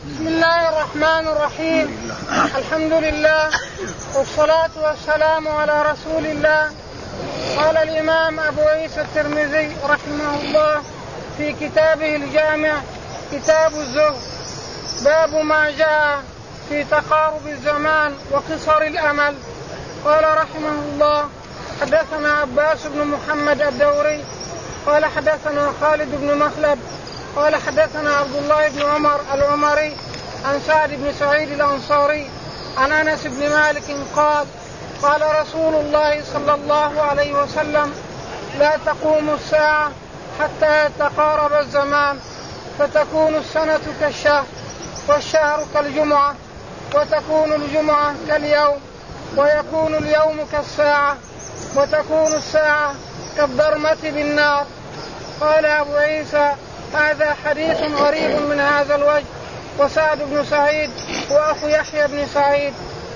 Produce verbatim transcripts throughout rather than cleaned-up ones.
بسم الله الرحمن الرحيم. الحمد لله والصلاة والسلام على رسول الله. قال الإمام أبو عيسى الترمذي رحمه الله في كتابه الجامع كتاب الزهد باب ما جاء في تقارب الزمان وقصر الأمل. قال رحمه الله حدثنا عباس بن محمد الدوري قال حدثنا خالد بن مخلد قال حدثنا عبد الله بن عمر العمري عن سعد بن سعيد الأنصاري عن أنس بن مالك قال قال رسول الله صلى الله عليه وسلم لا تقوم الساعة حتى يتقارب الزمان فتكون السنة كالشهر والشهر كالجمعة وتكون الجمعة كاليوم ويكون اليوم كالساعة وتكون الساعة كالضرمة بالنار. قال أبو عيسى هذا حديث غريب من هذا الوجه. وسعد بن سعيد وأخو يحيى بن سعيد.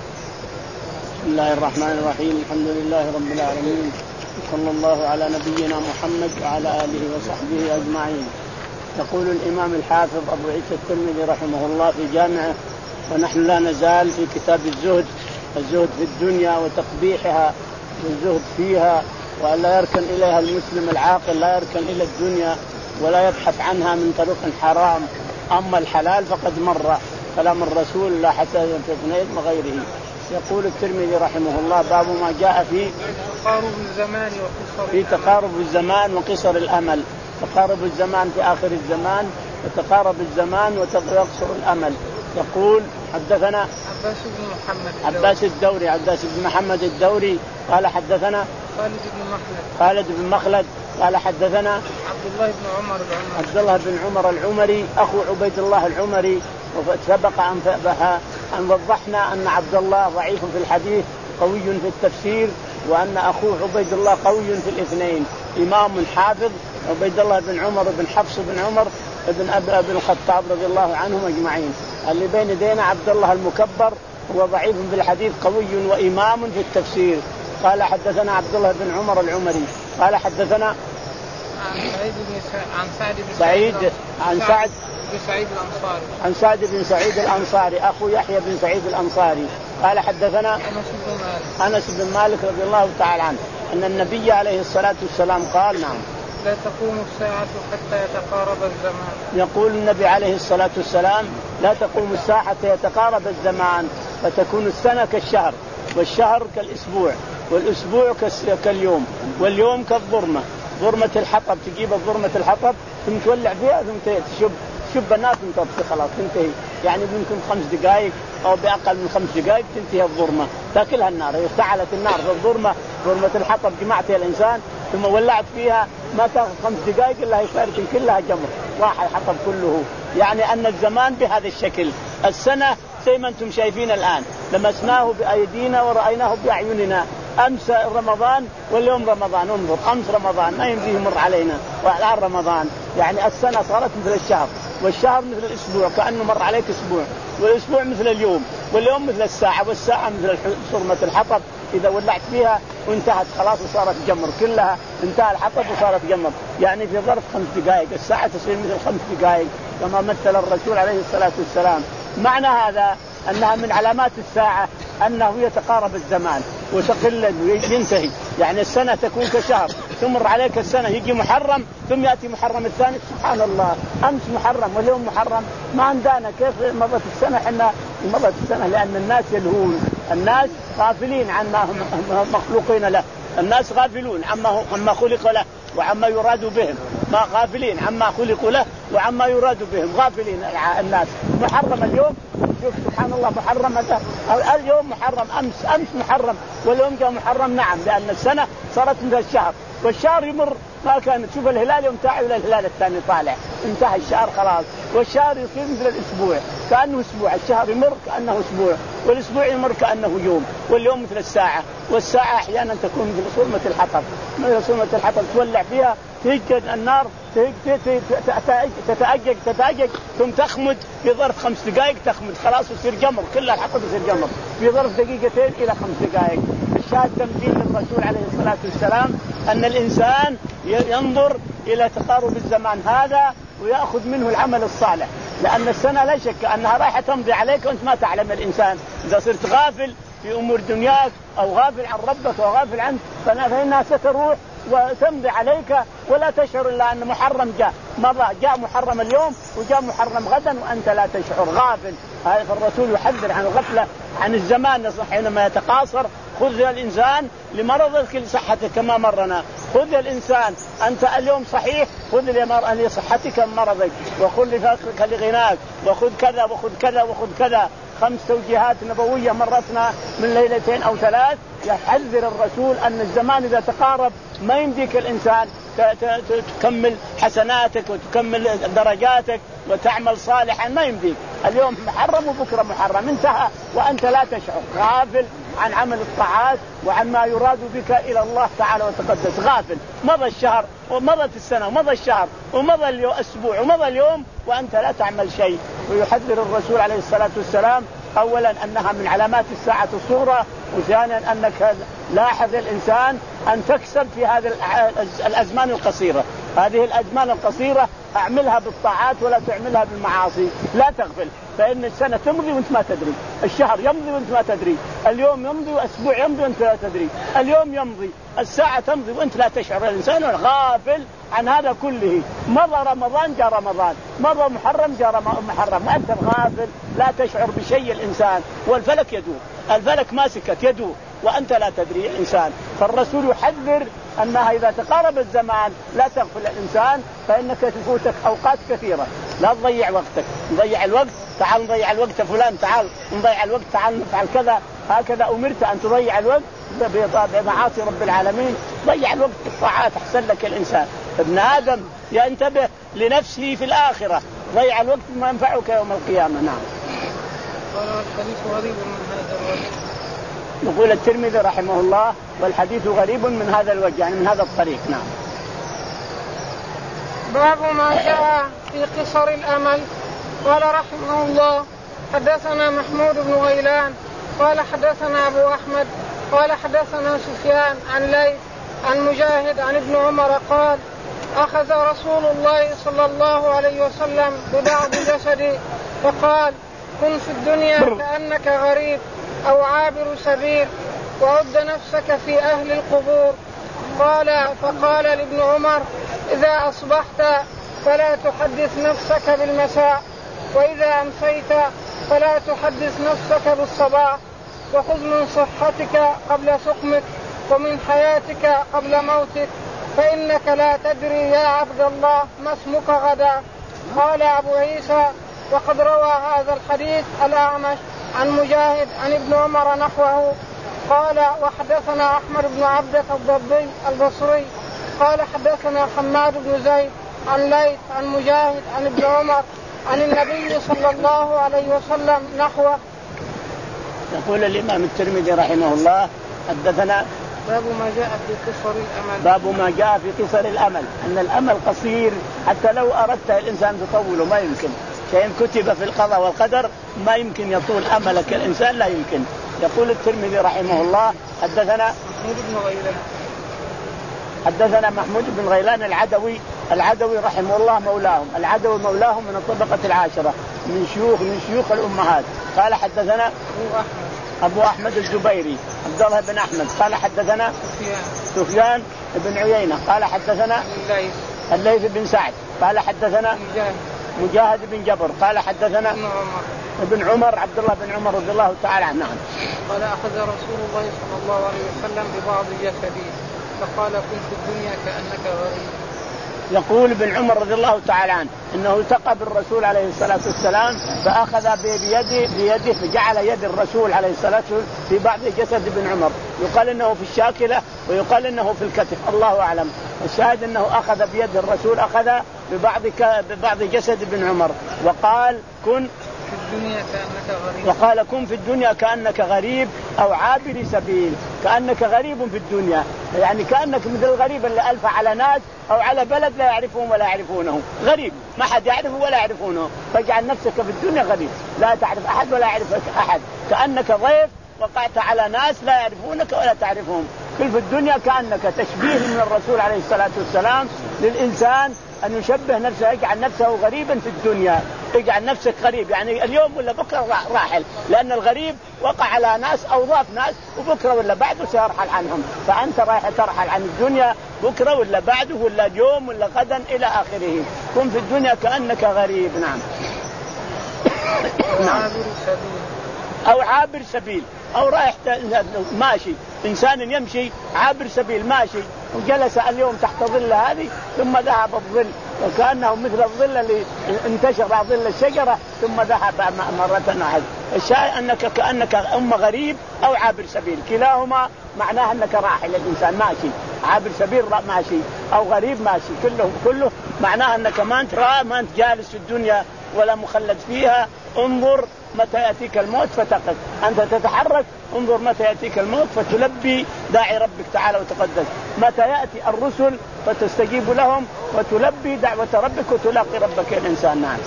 بسم الله الرحمن الرحيم. الحمد لله رب العالمين صلى الله على نبينا محمد وعلى آله وصحبه أجمعين. يقول الإمام الحافظ أبو عيسى الترمذي رحمه الله في جامعه ونحن لا نزال في كتاب الزهد الزهد في الدنيا وتقبيحها والزهد فيها وأن لا يركن إليها المسلم العاقل لا يركن إلى الدنيا ولا يبحث عنها من طريق حرام. أما الحلال فقد مر كلام الرسول لا حتى ينتفنين وغيره. يقول الترمذي رحمه الله باب ما جاء في تقارب الزمان وقصر في تقارب الزمان وقصر الأمل. تقارب الزمان في آخر الزمان وتقارب الزمان ويقصر الأمل. يقول حدثنا عباس بن محمد عباس الدوري عباس بن محمد الدوري قال حدثنا خالد بن مخلد خالد بن مخلد قال حدثنا عبد الله بن عمر العمري عبد الله بن عمر العمري أخو عبيد الله العمري. وسبق أن أن وضحنا أن عبد الله ضعيف في الحديث قوي في التفسير وأن أخوه عبيد الله قوي في الاثنين. إمام حافظ عبيد الله بن عمر بن حفص بن عمر بن أبي الخطاب رضي الله عنهم أجمعين. اللي بين يدينا عبد الله المكبر هو ضعيف في الحديث قوي وإمام في التفسير. قال حدثنا عبد الله بن عمر العمري قال حدثنا عن سعيد بن عن سعد بن سعيد عن سعد بن سعيد الأنصاري عن سعد بن سعيد الأنصاري أخو يحيى بن سعيد الأنصاري قال حدثنا أنس بن مالك أنس بن مالك رضي الله تعالى عنه أن النبي عليه الصلاة والسلام قال نعم لا تقوم الساعة حتى يتقارب الزمان. يقول النبي عليه الصلاة والسلام لا تقوم الساعة حتى يتقارب الزمان فتكون السنة كالشهر والشهر كالأسبوع والأسبوع كاليوم واليوم كالظرمة ظرمة الحطب. تجيب ظرمة الحطب ثم تولع فيها ثم تشب شب الناس ثم تطفي خلاص تنتهي. يعني يمكن خمس دقائق أو بأقل من خمس دقائق تنتهي الظرمة تأكلها النار. اشتعلت النار في الظرمة ظرمة الحطب جمعتها الإنسان ثم ولعت فيها ما تاخذ خمس دقائق إلا يفارق كلها جمر راح الحطب كله. يعني أن الزمان بهذا الشكل. السنة زي ما أنتم شايفين الآن لمسناه بأيدينا ورأيناه بأعيننا. أمس رمضان واليوم رمضان. انظر أمس رمضان ما يمضي يمر علينا والآن رمضان. يعني السنة صارت مثل الشهر والشهر مثل الأسبوع كأنه مر عليك أسبوع والأسبوع مثل اليوم واليوم مثل الساعة والساعة مثل صرمة الحطب إذا ولعت فيها وانتهت خلاص وصارت جمر كلها انتهى الحطب وصارت جمر. يعني في ظرف خمس دقائق الساعة تصير مثل خمس دقائق كما مثل الرسول عليه الصلاة والسلام. معنى هذا أنها من علامات الساعة أنه يتقارب الزمان وتقل وينتهي. يعني السنة تكون كشهر تمر عليك السنة يجي محرم ثم يأتي محرم الثاني. سبحان الله أمس محرم واليوم محرم ما عندنا كيف مضت السنة. حنا مضت السنة لأن الناس يلهون الناس غافلين عما هم مخلوقين له. الناس غافلون عما عما خلق له وعما يراد بهم ما غافلين عما خلقوا له وعما يراد بهم غافلين الناس. محرم اليوم شوف سبحان الله محرم اليوم محرم أمس أمس محرم واليوم جاء محرم. نعم لأن السنة صارت مثل الشهر والشهر يمر ما كان تشوف الهلال يوم تاعي ولا الهلال الثاني طالع انتهى الشهر خلاص. والشهر يصير مثل الأسبوع كأنه أسبوع. الشهر يمر كأنه أسبوع والأسبوع يمر كأنه يوم واليوم مثل الساعة. والساعة أحيانا تكون مثل صرمة الحطب مثل صرمة الحطب تولع فيها تهج النار تتأجج تتأجج ثم تخمد في ظرف خمس دقائق تخمد خلاص يصير جمر كلها الحطب يصير جمر في ظرف دقيقتين إلى خمس دقائق. الشاهد تمثيل للرسول عليه الصلاة والسلام أن الإنسان ينظر إلى تقارب الزمان هذا ويأخذ منه العمل الصالح لأن السنة لا شك أنها رايحة تمضي عليك وأنت ما تعلم. الإنسان إذا صرت غافل في أمور دنياك أو غافل عن ربك أو غافل عنك فإنها ستروح وتمضي عليك ولا تشعر إلا أن محرم جاء مضى، جاء محرم اليوم وجاء محرم غدا وأنت لا تشعر غافل. هذا فالرسول يحذر عن الغفلة عن الزمان حينما يتقاصر. خذ الإنسان لمرضك لصحتك كما مرنا. خذ الإنسان أنت اليوم صحيح، خذ لصحتك مرضك، وخذ لفقرك لغناك، وخذ كذا وخذ كذا وخذ كذا. خمس توجيهات نبوية مرتنا من ليلتين أو ثلاث. يحذر الرسول أن الزمان إذا تقارب ما يمديك الإنسان تكمل حسناتك وتكمل درجاتك وتعمل صالحا، ما يمديك. اليوم محرم وبكرة محرم، انتهى وأنت لا تشعر، غافل عن عمل الطاعات وعن ما يراد بك إلى الله تعالى وتقدس. غافل. مضى الشهر ومضت السنة ومضى الشهر ومضى الأسبوع ومضى اليوم وأنت لا تعمل شيء. ويحذر الرسول عليه الصلاة والسلام أولا أنها من علامات الساعة الصغرى، وثانيا أنك لاحظ الإنسان أن تكسب في هذه الأزمان القصيرة. هذه الأزمان القصيرة أعملها بالطاعات ولا تعملها بالمعاصي. لا تغفل، فإن السنة تمضي وانت ما تدري، الشهر يمضي وانت ما تدري، اليوم يمضي وأسبوع يمضي وانت لا تدري، اليوم يمضي، الساعة تمضي وانت لا تشعر. الإنسان غافل عن هذا كله. مضى رمضان جاء رمضان، مضى محرم جاء محرم، وأنت غافل لا تشعر بشيء. الإنسان والفلك يدور، الفلك ماسكك يدور وأنت لا تدري الإنسان. فالرسول يحذر أنها إذا تقارب الزمان لا تغفل الإنسان، فإنك تفوتك أوقات كثيرة. لا تضيع وقتك، نضيع الوقت، تعال نضيع الوقت فلان، تعال نضيع الوقت، تعال نفعل كذا. هكذا أمرت أن تضيع الوقت بمعاصي رب العالمين. ضيع الوقت بالطاعات أحسن لك الإنسان. ابن آدم ينتبه لنفسه في الآخرة، ضيع الوقت ما ينفعك يوم القيامة. نعم. والحديث غريب من هذا الوجه. يقول الترمذي رحمه الله والحديث غريب من هذا الوجه، يعني من هذا الطريق. نعم. باب ما جاء في قصر الأمل. قال رحمه الله حدثنا محمود بن غيلان قال حدثنا أبو أحمد قال حدثنا سفيان عن ليث عن مجاهد عن ابن عمر قال أخذ رسول الله صلى الله عليه وسلم ببعض جسدي فقال كن في الدنيا كأنك غريب أو عابر سبيل وعد نفسك في أهل القبور. قال فقال لابن عمر إذا أصبحت فلا تحدث نفسك بالمساء، وإذا أمسيت فلا تحدث نفسك بالصباح، وخذ من صحتك قبل سقمك ومن حياتك قبل موتك، فإنك لا تدري يا عبد الله ما اسمك غدا. قال أبو عيسى وقد روى هذا الحديث الأعمش عن مجاهد عن ابن عمر نحوه. قال وحدثنا أحمد بن عبدة الضبي البصري قال حدثنا حماد بن زيد عن ليث عن مجاهد عن ابن عمر عن النبي صلى الله عليه وسلم نحوه. يقول الإمام الترمذي رحمه الله حدثنا باب ما جاء في قصر الأمل. باب ما جاء في قصر الأمل، أن الأمل قصير، حتى لو أردت الإنسان تطوله ما يمكن. شيء كتب في القضاء والقدر ما يمكن يطول أملك الإنسان، لا يمكن. يقول الترمذي رحمه الله حدثنا محمود بن غيلان حدثنا محمود بن غيلان العدوي العدوي رحمه الله مولاهم، العدوي مولاهم من الطبقة العاشرة من شيوخ من شيوخ الأمهات. قال حدثنا أبو أحمد أبو أحمد الزبيري عبد الله بن أحمد قال حدثنا سفيان سفيان بن عيينة قال حدثنا الليث الليث بن سعد قال حدثنا مجاهد مجاهد بن جبر قال حدثنا ابن عمر ابن عمر عبد الله بن عمر رضي الله تعالى عنه. قال أخذ رسول الله صلى الله عليه وسلم ببعض جسدي فقال كن في الدنيا كأنك غريب. يقول ابن عمر رضي الله تعالى عنه انه التقى بالرسول عليه الصلاه والسلام فاخذ بيده بيده فجعل يد الرسول عليه الصلاه والسلام في بعض جسد ابن عمر، يقال انه في الشاكله ويقال انه في الكتف، الله اعلم. الشاهد انه اخذ بيد الرسول، اخذ ببعض ببعض جسد ابن عمر وقال كن في الدنيا كأنك غريب، وقال كن في الدنيا كأنك غريب أو عابر سبيل. كأنك غريب في الدنيا، يعني كأنك مثل الغريب اللي ألف على ناس أو على بلد لا يعرفهم ولا يعرفونه، غريب ما حد يعرفه ولا يعرفونه، فاجعل نفسك في الدنيا غريب، لا تعرف أحد ولا يعرفك أحد، كأنك ضيف وقعت على ناس لا يعرفونك ولا تعرفهم. كل في الدنيا كأنك تشبيه من الرسول عليه الصلاة والسلام للإنسان أن يشبه نفسه، يجعل نفسه غريبا في الدنيا اجعل نفسك غريب، يعني اليوم ولا بكرة راحل، لأن الغريب وقع على ناس أو ضاف ناس وبكرة ولا بعده سيرحل عنهم، فأنت رايح ترحل عن الدنيا بكرة ولا بعده ولا اليوم ولا غدا إلى آخره. كن في الدنيا كأنك غريب. نعم. نعم. أو عابر سبيل، أو رايح ماشي، إنسان يمشي عابر سبيل ماشي وجلس اليوم تحت ظل هذه ثم ذهب الظل وكأنه مثل الظل اللي انتشر ظل الشجرة ثم ذهب مرة واحدة. الشيء أنك كأنك أم غريب أو عابر سبيل، كلاهما معناه أنك راحل الإنسان ماشي، عابر سبيل ماشي أو غريب ماشي، كله كله معناه أنك ما أنت رأى ما أنت جالس في الدنيا ولا مخلد فيها. انظر متى يأتيك الموت فتقف، أنت تتحرك انظر متى يأتيك الموت فتلبي داعي ربك تعالى وتقدس، متى يأتي الرسل فتستجيب لهم وتلبي دعوة ربك وتلاقي ربك الإنسان. نعم.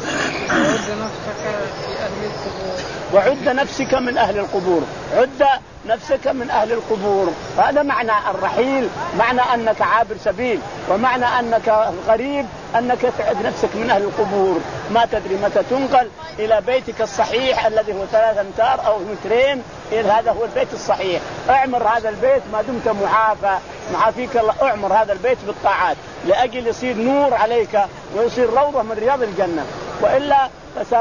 وعد نفسك من أهل القبور، عد نفسك من أهل القبور، هذا معنى الرحيل، معنى أنك عابر سبيل، ومعنى أنك غريب أنك تعد نفسك من أهل القبور، ما تدري متى تنقل إلى بيتك الصحيح الذي هو ثلاثة أمتار أو مترين، هذا هو البيت الصحيح. اعمر هذا البيت ما دمت معافى، معافيك الله، اعمر هذا البيت بالطاعات لأجل يصير نور عليك ويصير روضة من رياض الجنة، وإلا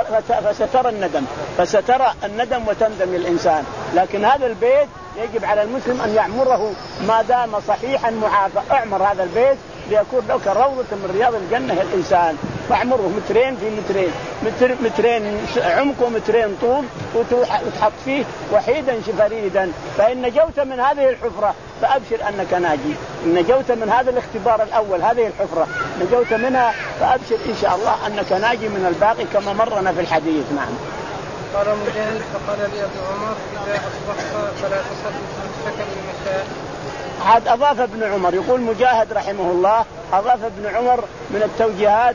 فسترى الندم، فسترى الندم وتندم الإنسان. لكن هذا البيت يجب على المسلم أن يعمره ما دام صحيحا معافى. اعمر هذا البيت ليكون لك روضة من رياض الجنة الإنسان، فاعمره مترين في مترين، متر مترين عمق ومترين طول، وتحط فيه وحيدا فريدا. فإن نجوت من هذه الحفرة فأبشر أنك ناجي، إن نجوت من هذا الاختبار الأول هذه الحفرة نجوت منها فأبشر إن شاء الله أنك ناجي من الباقي كما مرنا في الحديث. نعم. قال مجاهد فقال لي أبو عمر إذا أصبحت فلا تصلي خمسك بالمساء. عاد أضاف ابن عمر، يقول مجاهد رحمه الله أضاف ابن عمر من التوجيهات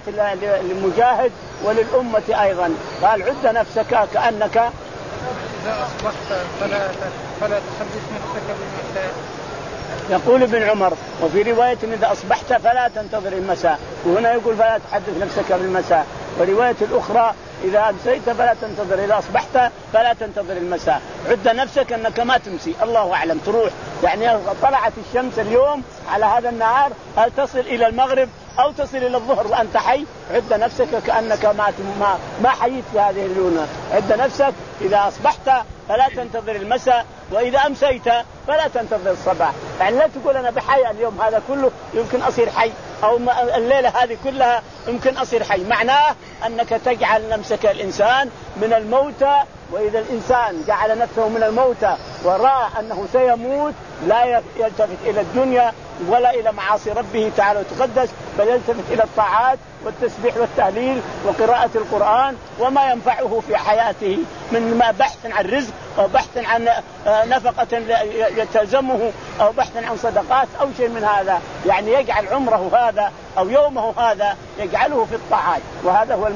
للمجاهد وللأمة أيضا، قال عد نفسك كأنك إذا أصبحت فلا فلا تحدث نفسك بالمساء. يقول ابن عمر وفي رواية إذا أصبحت فلا تنتظر المساء، وهنا يقول فلا تحدث نفسك بالمساء، ورواية الأخرى إذا أمسيت فلا تنتظر، إذا أصبحت فلا تنتظر المساء. عد نفسك أنك ما تمسي، الله أعلم تروح، يعني طلعت الشمس اليوم على هذا النهار هل تصل إلى المغرب أو تصل إلى الظهر وأنت حي؟ عد نفسك كأنك ما ما, ما حييت في هذه الليلة. عد نفسك إذا أصبحت فلا تنتظر المساء، وإذا أمسيت فلا تنتظر الصباح. يعني لا تقول أنا بحي اليوم هذا كله يمكن أصير حي، أو الليلة هذه كلها يمكن أصير حي. معناه أنك تجعل نفسك الإنسان من الموتى، وإذا الإنسان جعل نفسه من الموتى ورأى أنه سيموت لا يلتفت إلى الدنيا ولا إلى معاصي ربه تعالى وتقدس، بل يلتفت إلى الطاعات والتسبيح والتهليل وقراءة القرآن وما ينفعه في حياته من ما بحث عن رزق أو بحث عن نفقة يتلزمه أو بحث عن صدقات أو شيء من هذا. يعني يجعل عمره هذا أو يومه هذا يجعله في الطاعات، وهذا هو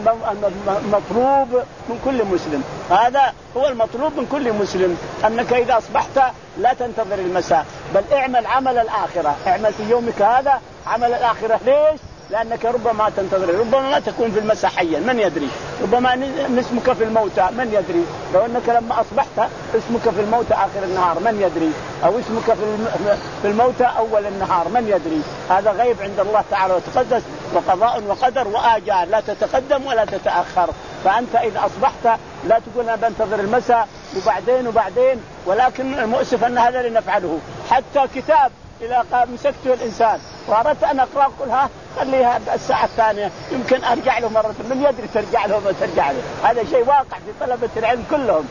المطلوب من كل مسلم، هذا هو المطلوب من كل مسلم، أنك إذا أصبحت لا تنتظر المساء بل اعمل عمل الآخرة، اعمل في يومك هذا عمل الآخرة. ليش؟ لأنك ربما تنتظر، ربما ما تكون في المساء حيا من يدري، ربما اسمك في الموتى من يدري، لو أنك لما أصبحت اسمك في الموتى آخر النهار من يدري، أو اسمك في الموتى أول النهار من يدري. هذا غيب عند الله تعالى وتقدس، وقضاء وقدر وآجال لا تتقدم ولا تتأخر. فأنت إذا أصبحت لا تقول أنا بنتظر المساء وبعدين وبعدين، ولكن المؤسف أن هذا اللي نفعله. حتى كتاب إذا مسكته الإنسان وأردت أن أقرأ قلها خليها الساعة الثانية يمكن أرجع له مرة، من يدري ترجع له ما ترجع له. هذا شيء واقع في طلبة العلم كلهم،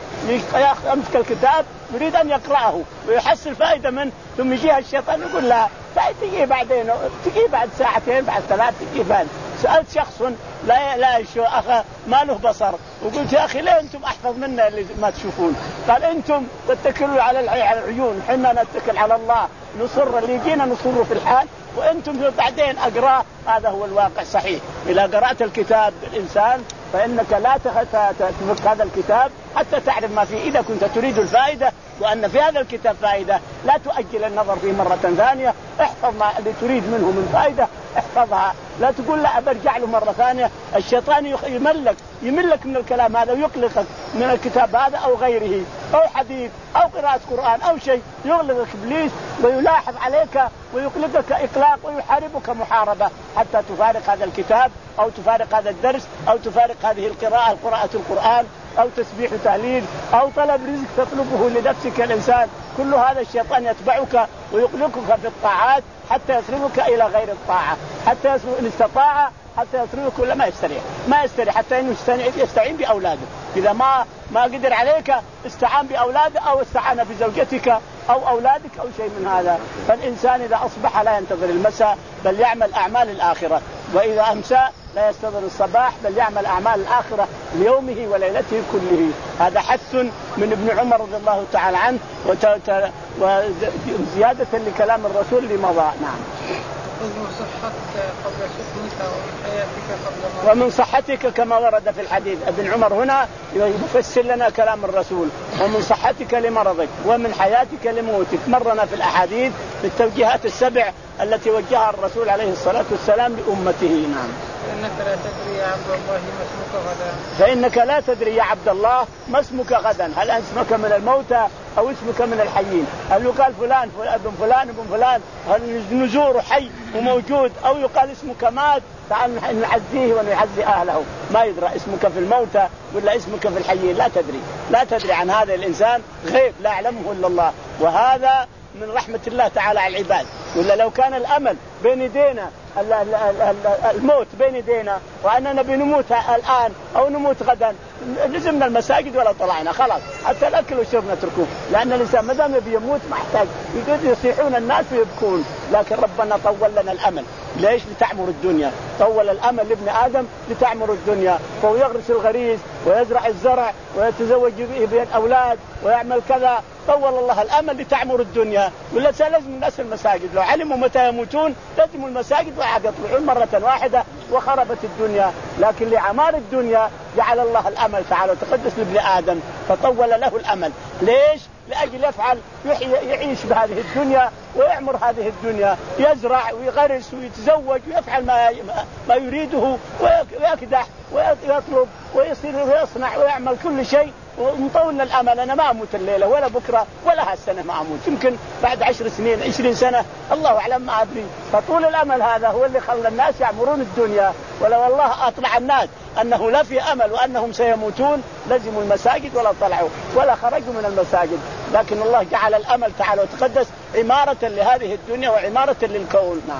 يمسك الكتاب يريد أن يقرأه ويحصل فائدة منه، ثم يجيها الشيطان يقول لها تجي بعدين، تجي بعد ساعتين بعد ثلاث تجي بعد. سألت شخص لا لا شو أخا ما له بصر، وقلت يا أخي ليه أنتم أحفظ منا اللي ما تشوفون؟ قال أنتم تتكلوا على العيون، حنا نتكل على الله، نصر اللي يجينا نصره في الحال، وأنتم بعدين أقرأ. هذا هو الواقع صحيح. إذا قرأت الكتاب الإنسان فإنك لا تترك هذا الكتاب حتى تعرف ما فيه. إذا كنت تريد الفائدة وأن في هذا الكتاب فائدة لا تؤجل النظر فيه مرة ثانية، احفظ ما اللي تريد منه من فائدة احفظها، لا تقول لا برجع له مرة ثانية. الشيطان يملك يملك من الكلام هذا ويقلقك من الكتاب هذا أو غيره أو حديث أو قراءة قرآن أو شيء، يغلقك إبليس ويلاحظ عليك ويقلقك إقلاق ويحاربك محاربة حتى تفارق هذا الكتاب أو تفارق هذا الدرس أو تفارق هذه القراءة قراءة القرآن أو تسبيح تهليل أو طلب رزق تطلبه لنفسك الإنسان. كل هذا الشيطان يتبعك ويقلقك في الطاعات حتى يصرفك إلى غير الطاعة، حتى يصرف إن استطاع حتى يصرفك ولا ما يستريح ما يستريح حتى إنه يستعين بأولاده. إذا ما ما قدر عليك استعان بأولاده أو استعان بزوجتك أو أولادك أو شيء من هذا. فالإنسان إذا أصبح لا ينتظر المساء بل يعمل أعمال الآخرة، وإذا أمسى لا يستظهر الصباح بل يعمل أعمال الآخرة ليومه وليلته كله. هذا حث من ابن عمر رضي الله تعالى عنه وزيادة لكلام الرسول لمضى. نعم. ومن صحتك قبل سكنك ومن حياتك قبل موتك. ومن صحتك كما ورد في الحديث. ابن عمر هنا يفسر لنا كلام الرسول. ومن صحتك لمرضك ومن حياتك لموتك. مرنا في الأحاديث في التوجيهات السبع التي وجهها الرسول عليه الصلاة والسلام لأمته. نعم. فإنك لا تدري يا عبد الله ما اسمك غدا. فإنك لا تدري يا عبد الله ما اسمك غدا، هل اسمك من الموتى أو اسمك من الحيين؟ هل يقال فلان ابن فلان ابن فلان هل نزور حي وموجود أو يقال اسمك مات تعال نعزيه ونعزي أهله؟ ما يدرى اسمك في الموتى ولا اسمك في الحيين، لا تدري لا تدري عن هذا الإنسان غيب لا يعلمه إلا الله. وهذا من رحمة الله تعالى على العباد. ولا لو كان الأمل بين يدينا الموت بين يدينا وأننا بنموت الآن أو نموت غدا لزمنا المساجد ولا طلعنا خلاص، حتى الأكل والشرب نتركوه، لأن الإنسان ما دام يبي يموت ما يحتاج يصيحون الناس ويبكون. لكن ربنا طول لنا الأمل. ليش؟ لتعمر الدنيا. طول الأمل لابن آدم لتعمر الدنيا، فهو يغرس الغريس ويزرع الزرع ويتزوج به الأولاد ويعمل كذا. طول الله الأمل لتعمر الدنيا. ولا لازم الناس المساجد لو علموا متى يموتون لازم المساجد وعاد يطلعون مرة واحدة وخربت الدنيا. لكن لعمار الدنيا جعل الله الأمل تعالى وتقدس لابن آدم فطول له الأمل. ليش؟ لأجل يفعل يعيش بهذه الدنيا ويعمر هذه الدنيا، يزرع ويغرس ويتزوج ويفعل ما ما يريده ويكدح ويطلب ويصير ويصنع ويعمل كل شيء ومطول الأمل. أنا ما أموت الليلة ولا بكرة ولا هالسنة ما أموت، يمكن بعد عشر سنين عشرين سنة الله أعلم ما أدري. فطول الأمل هذا هو اللي خلى الناس يعمرون الدنيا. ولو الله أطلع الناس أنه لا في أمل وأنهم سيموتون لزموا المساجد ولا طلعوا ولا خرجوا من المساجد. لكن الله جعل الأمل تعالى وتقدس عمارة لهذه الدنيا وعمارة للكون. نعم.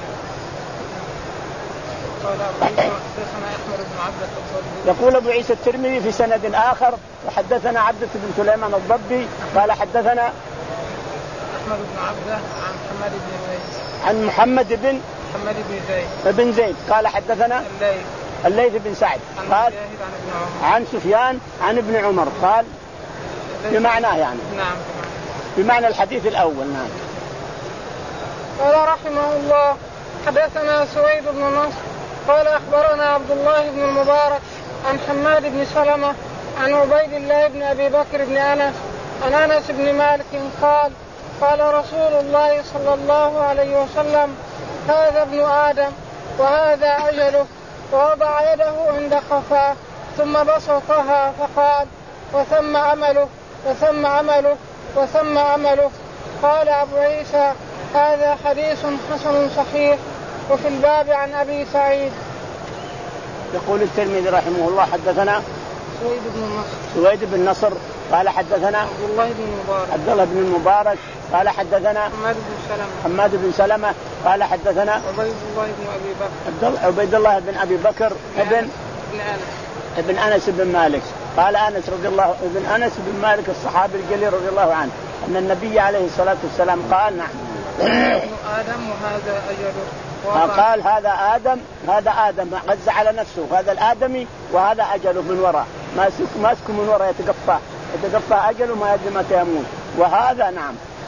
يقول أبو عيسى الترمذي في سند آخر وحدثنا عبدة بن سليمان الضبي قال حدثنا أحمد بن عبده عن محمد بن زيد عن محمد بن محمد بن زيد بن زيد قال حدثنا الليث الليث بن سعد قال عن, عن سفيان عن ابن عمر قال بمعناه يعني. نعم بمعنى الحديث الأول. نعم. قال رحمه الله حدثنا سويد بن نصر قال أخبرنا عبد الله بن المبارك عن حماد بن سلمة عن عبيد الله بن أبي بكر بن أنس عن أنس بن مالك قال قال رسول الله صلى الله عليه وسلم هذا ابن آدم وهذا أجله، ووضع يده عند قفاه ثم بسطها فقال وثم عمله وثم عمله وثم عمله. قال أبو عيسى هذا حديث حسن صحيح. وفي الباب عن أبي سعيد. يقول الترمذي رحمه الله حدثنا سويد بن نصر سويد بن نصر قال حدثنا عبد الله بن المبارك عبد الله بن المبارك قال حدثنا حماد بن سلمة حماد بن سلمة قال حدثنا عبيد الله بن أبي بكر عبيد الله بن أبي بكر ابن ابن أنس بن مالك قال أنس رضي الله ابن أنس بن مالك الصحابي الجليل رضي الله عنه أن النبي عليه الصلاة والسلام قال نعم ابن آدم وهذا أجله. قال هذا آدم هذا آدم غز على نفسه هذا الآدمي وهذا أجله من وراء ماسك ماسك من وراء يتقفى يتقفى أجله ما يدري متى يموت. وهذا نعم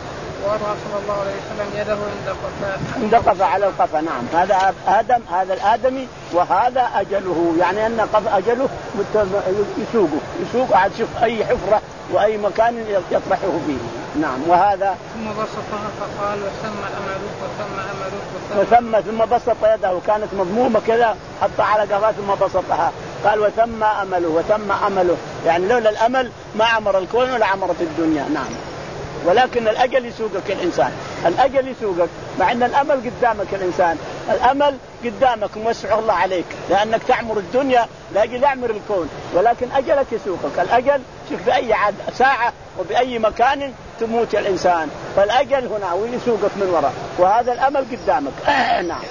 ووضع صلى الله عليه وسلم يده عند قفاه عند قفا على القفا. نعم هذا آدم، هذا الآدمي وهذا أجله، يعني أن قف أجله يسوقه يسوقه عاد شوف أي حفرة وأي مكان يطرحه فيه. نعم وهذا ثم بسطها فقال وثم أملك وثم أملك وثم ثم بسط يده كانت مضمومة كذا حط على قفاه ثم بسطها قال وثم أمله وثم أمله، يعني لولا الأمل ما عمر الكون ولا عمرت الدنيا. نعم ولكن الأجل يسوقك الإنسان، الأجل يسوقك مع أن الأمل قدامك الإنسان، الأمل قدامك موسع الله عليك لأنك تعمر الدنيا لأجل يعمر الكون، ولكن أجلك يسوقك. الأجل شوف بأي عاد ساعة وبأي مكان تموت الإنسان، فالأجل هنا ويسوقك من وراء وهذا الأمل قدامك. نعم.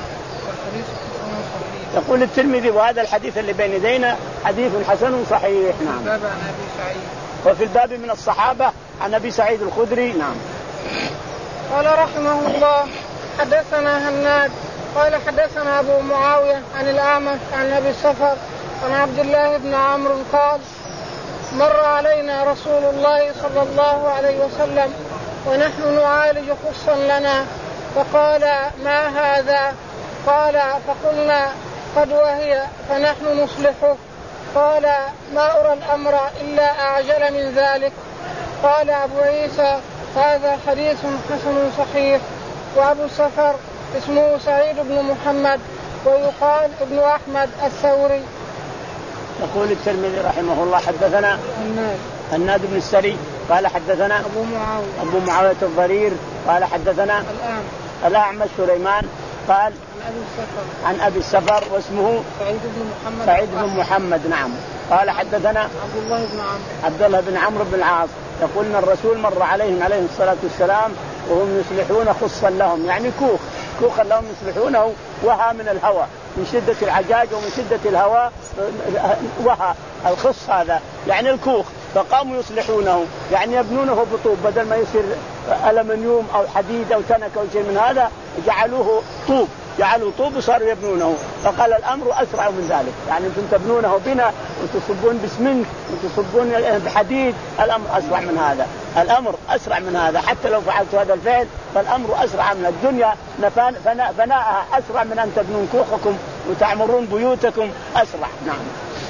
يقول الترمذي وهذا الحديث اللي بين يدينا حديث حسن صحيح. نعم. وفي الباب من الصحابة عن أبي سعيد الخدري. نعم. قال رحمه الله حدثنا هناد قال حدثنا أبو معاوية عن الأعمش عن أبي الصفر عن عبد الله بن عمرو قال مر علينا رسول الله صلى الله عليه وسلم ونحن نعالج خصا لنا فقال ما هذا؟ قال فقلنا قد وهي فنحن نصلحه. قال ما أرى الأمر إلا أعجل من ذلك. قال أبو عيسى هذا حديث حسن صحيح. وأبو الصفر اسمه سعيد بن محمد ويقال ابن أحمد الثوري. يقول الترمذي رحمه الله حدثنا هناد بن السري قال حدثنا أبو معاوية أبو معاوية الضرير قال حدثنا الأعمش سليمان قال عن أبي السفر واسمه سعيد بن محمد سعيد بن محمد. نعم. قال حدثنا عبد الله بن عمرو عبد الله بن عمرو بن العاص يقول ان الرسول مر عليهم عليه الصلاة والسلام وهم يصلحون خصا لهم، يعني كوخ كوخا لهم يصلحونه وها من الهواء من شدة العجاج ومن شدة الهواء وها الخص هذا يعني الكوخ، فقاموا يصلحونه يعني يبنونه بطوب بدل ما يصير ألمنيوم أو حديد أو تنك أو شيء من هذا جعلوه طوب جعلوا طوب وصاروا يبنونه. فقال الأمر أسرع من ذلك، يعني أنتم تبنونه بنا وتصبون بسمنت وتصبون بحديد، الأمر أسرع من هذا، الأمر أسرع من هذا. حتى لو فعلت هذا الفعل فالأمر أسرع من الدنيا بناءها أسرع من أن تبنون كوخكم وتعمرون بيوتكم أسرع. نعم.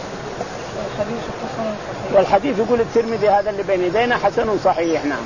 والحديث يقول الترمذي هذا اللي بين يدينا حسن صحيح. نعم.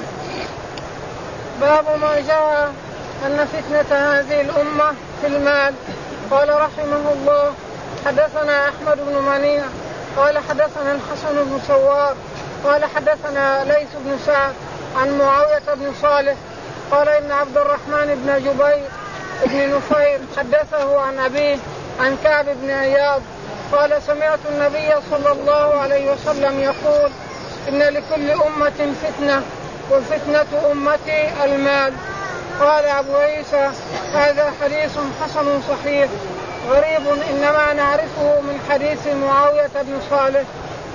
باب ما جاء أن فتنة هذه الأمة في المال. قال رحمه الله حدثنا أحمد بن منيع قال حدثنا الحسن بن سوار قال حدثنا ليث بن سعد عن معاوية بن صالح قال إن عبد الرحمن بن جبير بن نفير حدثه عن أبيه عن كعب بن عياض قال سمعت النبي صلى الله عليه وسلم يقول إن لكل أمة فتنة وفتنة أمتي المال. قال أبو عيسى هذا حديث حسن صحيح غريب إنما نعرفه من حديث معاوية بن صالح.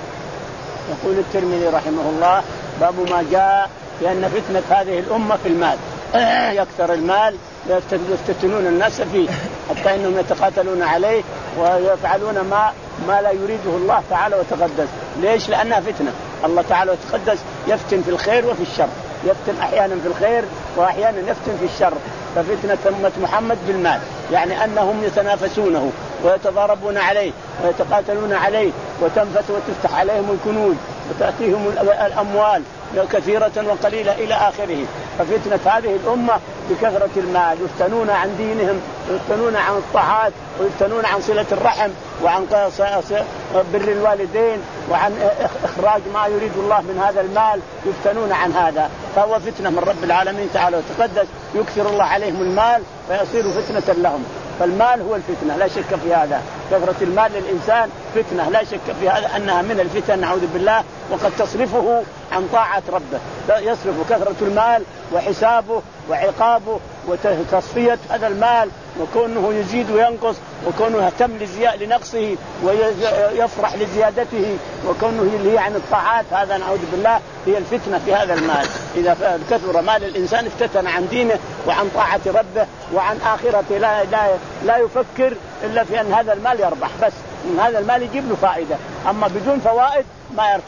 يقول الترمذي رحمه الله باب ما جاء بأن فتنة هذه الأمة في المال، يكثر المال يفتتنون الناس فيه حتى إنهم يتقاتلون عليه ويفعلون ما ما لا يريده الله تعالى وتقدس. ليش؟ لأنها فتنة. الله تعالى وتقدس يفتن في الخير وفي الشر، يفتن أحيانا في الخير وأحيانا يفتن في الشر. ففتنة أمة محمد بالمال يعني أنهم يتنافسونه ويتضاربون عليه ويتقاتلون عليه وتنفس وتفتح عليهم الكنوز وتأتيهم الأموال كثيرة وقليلة إلى آخره. ففتنة هذه الأمة بكثرة المال، يفتنون عن دينهم ويفتنون عن الطاعات ويفتنون عن صلة الرحم وعن بر الوالدين وعن إخراج ما يريد الله من هذا المال، يفتنون عن هذا. فهو فتنة من رب العالمين تعالى وتقدس، يكثر الله عليهم المال فيصير فتنة لهم. فالمال هو الفتنة لا شك في هذا، كثرة المال للإنسان فتنة لا شك في هذا أنها من الفتن نعوذ بالله، وقد تصرفه عن طاعة ربه. يصرف كثرة المال وحسابه وعقابه وتصفية هذا المال وكونه يزيد وينقص وكونه يهتم لنقصه ويفرح لزيادته وكونه يلهي عن الطاعات، هذا نعوذ بالله هي الفتنة في هذا المال. إذا كثر مال الإنسان افتتن عن دينه وعن طاعة ربه وعن آخرته، لا, لا, لا يفكر إلا في أن هذا المال يربح، بس من هذا المال يجيب له فائدة، أما بدون فوائد ما يرتاح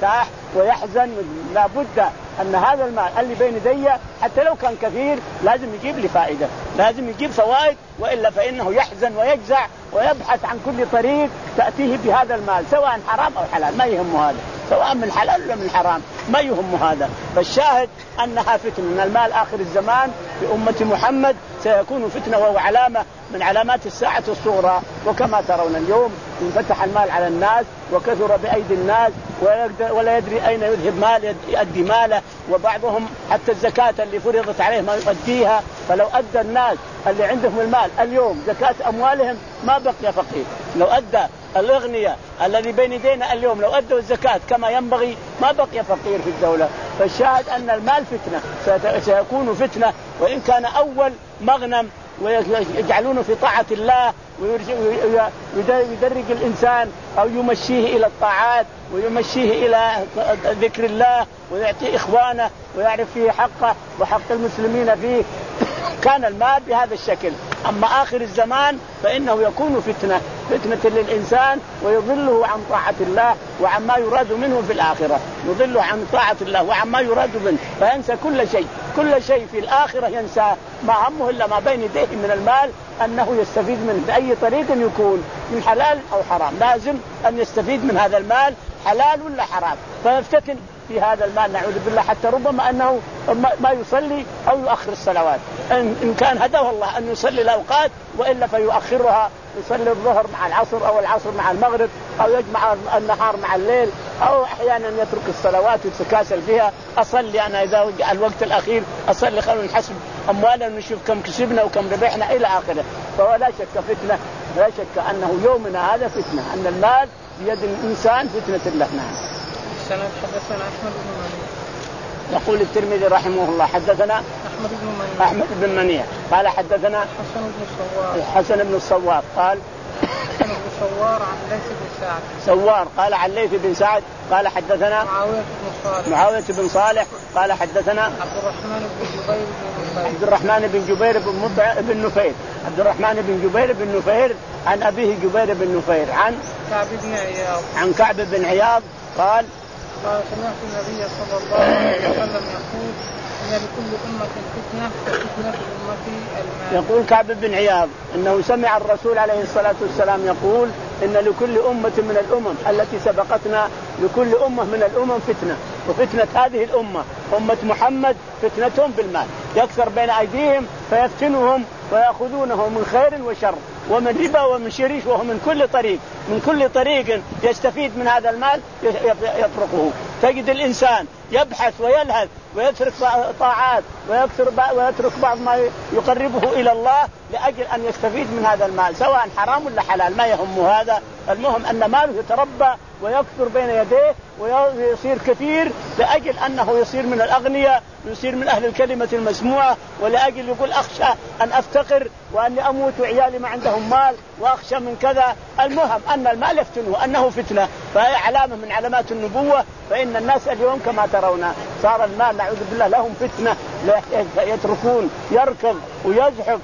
ويحزن. لابد أن هذا المال اللي بين يدي حتى لو كان كثير لازم يجيب لي فائدة، لازم يجيب فوائد، وإلا فإنه يحزن ويجزع ويبحث عن كل طريق تأتيه بهذا المال سواء حرام أو حلال، ما يهمه هذا، سواء من حلال ولا من حرام ما يهم هذا. فالشاهد أنها فتنة من المال آخر الزمان في أمة محمد سيكون فتنة، وهو علامة من علامات الساعة الصغرى. وكما ترون اليوم انفتح المال على الناس وكثر بأيدي الناس ولا يدري أين يذهب مال يؤدي ماله، وبعضهم حتى الزكاة اللي فرضت عليه ما يؤديها. فلو أدى الناس اللي عندهم المال اليوم زكاة أموالهم ما بقي فقير. لو أدى الأغنياء الذي بين يدينا اليوم لو أدوا الزكاة كما ينبغي ما بقي فقير في الدولة. فالشاهد أن المال فتنة، سيكون فتنة، وإن كان أول مغنم ويجعلونه في طاعة الله ويدرج الإنسان أو يمشيه إلى الطاعات ويمشيه إلى ذكر الله ويعطي إخوانه ويعرف فيه حقه وحق المسلمين فيه، كان المال بهذا الشكل. أما آخر الزمان فإنه يكون فتنة فتنة للإنسان ويضله عن طاعة الله وعن ما يراد منه في الآخرة، يضله عن طاعة الله وعن ما يراد منه، فينسى كل شيء كل شيء في الآخرة ينسى، ما همه إلا ما بين يديه من المال أنه يستفيد منه بأي طريق يكون، من حلال أو حرام، لازم أن يستفيد من هذا المال حلال ولا حرام، فيفتتن في هذا المال نعوذ بالله، حتى ربما أنه ما يصلي أو يؤخر الصلوات، إن كان هداه الله أن يصلي الأوقات وإلا فيؤخرها، يصلي الظهر مع العصر أو العصر مع المغرب أو يجمع النهار مع الليل، أو أحيانا يترك الصلوات ويتكاسل فيها. أصلي أنا إذا جاء الوقت الأخير أصلي خلونا نحسب أموالنا ونشوف كم كسبنا وكم ربحنا إلى آخره. فلا شك فتنة، لا شك أنه يومنا هذا فتنة، أن المال بيد الإنسان فتنة الله. نعم. سنة حدثنا أحمد بن منيع. يقول الترمذي رحمه الله حدثنا أحمد بن منيع أحمد بن منيع قال حدثنا حسن بن الصوار حسن بن الصوار قال حسن بن الصوار عن ليث بن سعد سوار قال عن ليث بن سعد قال حدثنا معاوية بن صالح معاوية بن صالح قال حدثنا عبد الرحمن بن جبير بن عبد الرحمن بن جبير بن مطع بن نفير عبد الرحمن بن جبير بن نفير عن أبيه جبير بن نفير عن كعب بن عياض عن كعب بن عياض قال قال سمعت النبي صلى الله عليه وسلم يقول إن لكل أمة فتنة وفتنة أمتي المال. يقول كعب بن عياض أنه سمع الرسول عليه الصلاة والسلام يقول إن لكل أمة من الأمم التي سبقتنا لكل أمة من الأمم فتنة، وفتنة هذه الأمة أمة محمد فتنتهم بالمال، يكثر بين أيديهم فيفتنهم ويأخذونه من خير وشر ومن ربا ومن شريش ومن كل طريق من كل طريق يستفيد من هذا المال يطرقه. تجد الإنسان يبحث ويلهث ويترك طاعات ويكثر ويترك بعض ما يقربه إلى الله لأجل أن يستفيد من هذا المال سواء حرام ولا حلال ما يهم هذا، المهم أن ماله يتربى ويكثر بين يديه ويصير كثير لأجل أنه يصير من الأغنياء يصير من أهل الكلمة المسموعة، ولأجل يقول أخشى أن أفتقر وأني أموت وعيالي ما عندهم مال وأخشى من كذا. المهم أن المال يفتنه أنه فتنة، فهي علامة من علامات النبوة. فإن الناس اليوم كما ترون صار المال نعوذ بالله لهم فتنة، يتركون يركض ويزحف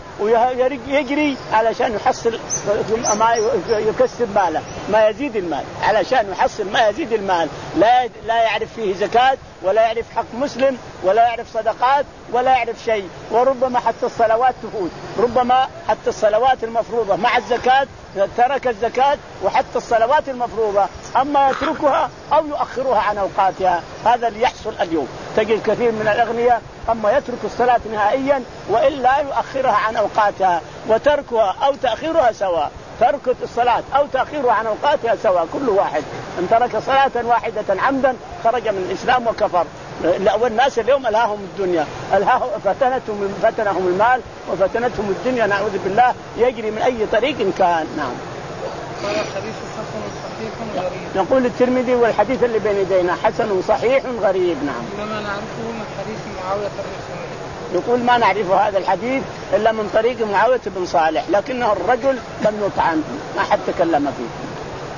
ويجري علشان يحصل ما يكسب ماله ما يزيد المال، علشان يحصل ما يزيد المال، لا لا يعرف فيه زكاة ولا يعرف حق مسلم ولا يعرف صدقات ولا يعرف شيء، وربما حتى الصلوات تفوت، ربما حتى الصلوات المفروضة مع الزكاة ترك الزكاة وحتى الصلوات المفروضة أما يتركها أو يؤخرها عن أوقاتها. هذا اللي يحصل اليوم، تجد كثير من الأغنياء أما يترك الصلاة نهائيا وإلا يؤخرها عن أوقاتها، وتركها أو تأخيرها سواء، ترك الصلاة أو تأخيرها عن أوقاتها سواء، كل واحد إن ترك صلاة واحدة عمدا خرج من الإسلام وكفر. والناس اليوم ألهاهم الدنيا، ألهاهم فتنتهم فتنهم المال وفتنتهم الدنيا نعوذ بالله، يجري من أي طريق كان. نعم. قال حديث حسن صحيح غريب. يقول الترمذي والحديث اللي بين يدينا حسن صحيح غريب. نعم. إنما نعرفه من حديث معاوية بن صالح. يقول ما نعرف هذا الحديث إلا من طريق معاوية بن صالح، لكنه الرجل لم يطعن ما حد تكلم فيه.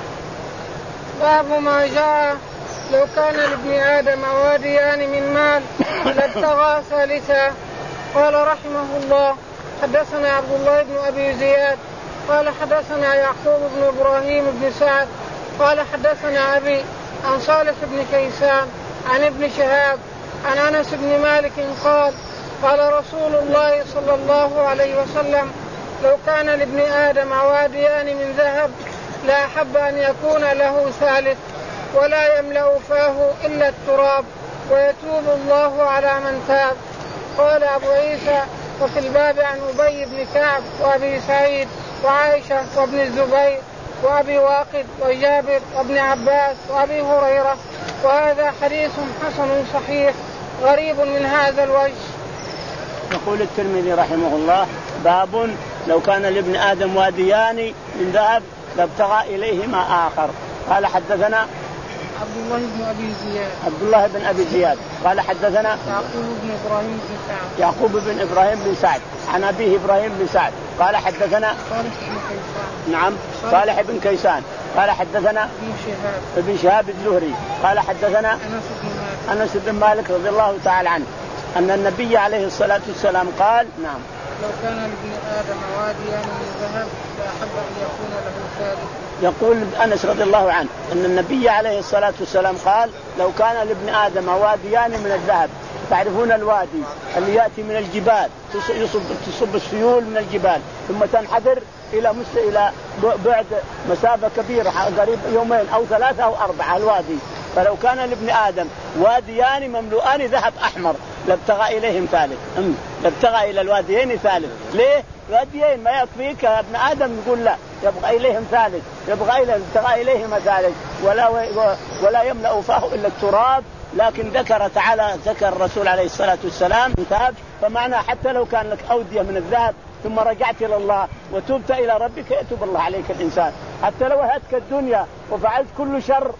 باب ما جاء لو كان لابن آدم واديان من مال لابتغى ثالثا. قال رحمه الله حدثنا عبد الله بن أبي زياد قال حدثنا يعقوب بن إبراهيم بن سعد قال حدثنا أبي عن صالح بن كيسان عن ابن شهاب عن أنس بن مالك قال قال رسول الله صلى الله عليه وسلم لو كان لابن آدم واديان من ذهب لا أحب أن يكون له ثالث ولا يملأ فاه إلا التراب ويتوب الله على من تاب. قال أبو عيسى وفي الباب عن أبي بن كعب وأبي سعيد وعائشة وابن الزبير وأبي واقد وجابر وابن عباس وأبي هريرة وهذا حديث حسن صحيح غريب من هذا الوجه. يقول الترمذي رحمه الله باب لو كان لابن آدم واديان من ذهب لابتغى إليهما آخر. قال حدثنا عبد الله بن أبي زياد عبد الله بن أبي زياد قال حدثنا يعقوب بن إبراهيم بن سعد يعقوب بن إبراهيم بن سعد عن أبيه إبراهيم بن سعد قال حدثنا صالح بن كيسان نعم صالح بن كيسان قال حدثنا ابن شهاب ابن شهاب الزهري قال حدثنا أنس بن مالك أنس بن مالك رضي الله تعالى عنه أن النبي عليه الصلاة والسلام قال نعم لو كان لابن آدم واديان من ذهب لأحب أن يكون له ثالث. يقول أنس رضي الله عنه أن النبي عليه الصلاة والسلام قال لو كان لابن آدم واديان من الذهب. تعرفون الوادي اللي يأتي من الجبال تصب, تصب السيول من الجبال ثم تنحدر إلى مس إلى بعد مسافة كبيرة قريب يومين أو ثلاثة أو أربعة الوادي. فلو كان لابن آدم واديان مملوءان ذهب أحمر لابتغى إليهم ثالث لابتغى إلى الواديين ثالث. ليه؟ الواديين ما يكفيك يا ابن آدم يقول لا يبغى إليهم ثالث يبغى إليهم ابتغى إليهم ثالث ولا ولا يملأ فاه إلا التراب. لكن ذكر تعالى ذكر الرسول عليه الصلاة والسلام ذهب فمعنى حتى لو كان لك أودية من الذهب ثم رجعت إلى الله وتوبت إلى ربك يتوب الله عليك الإنسان. حتى لو هتك الدنيا وفعلت كل شر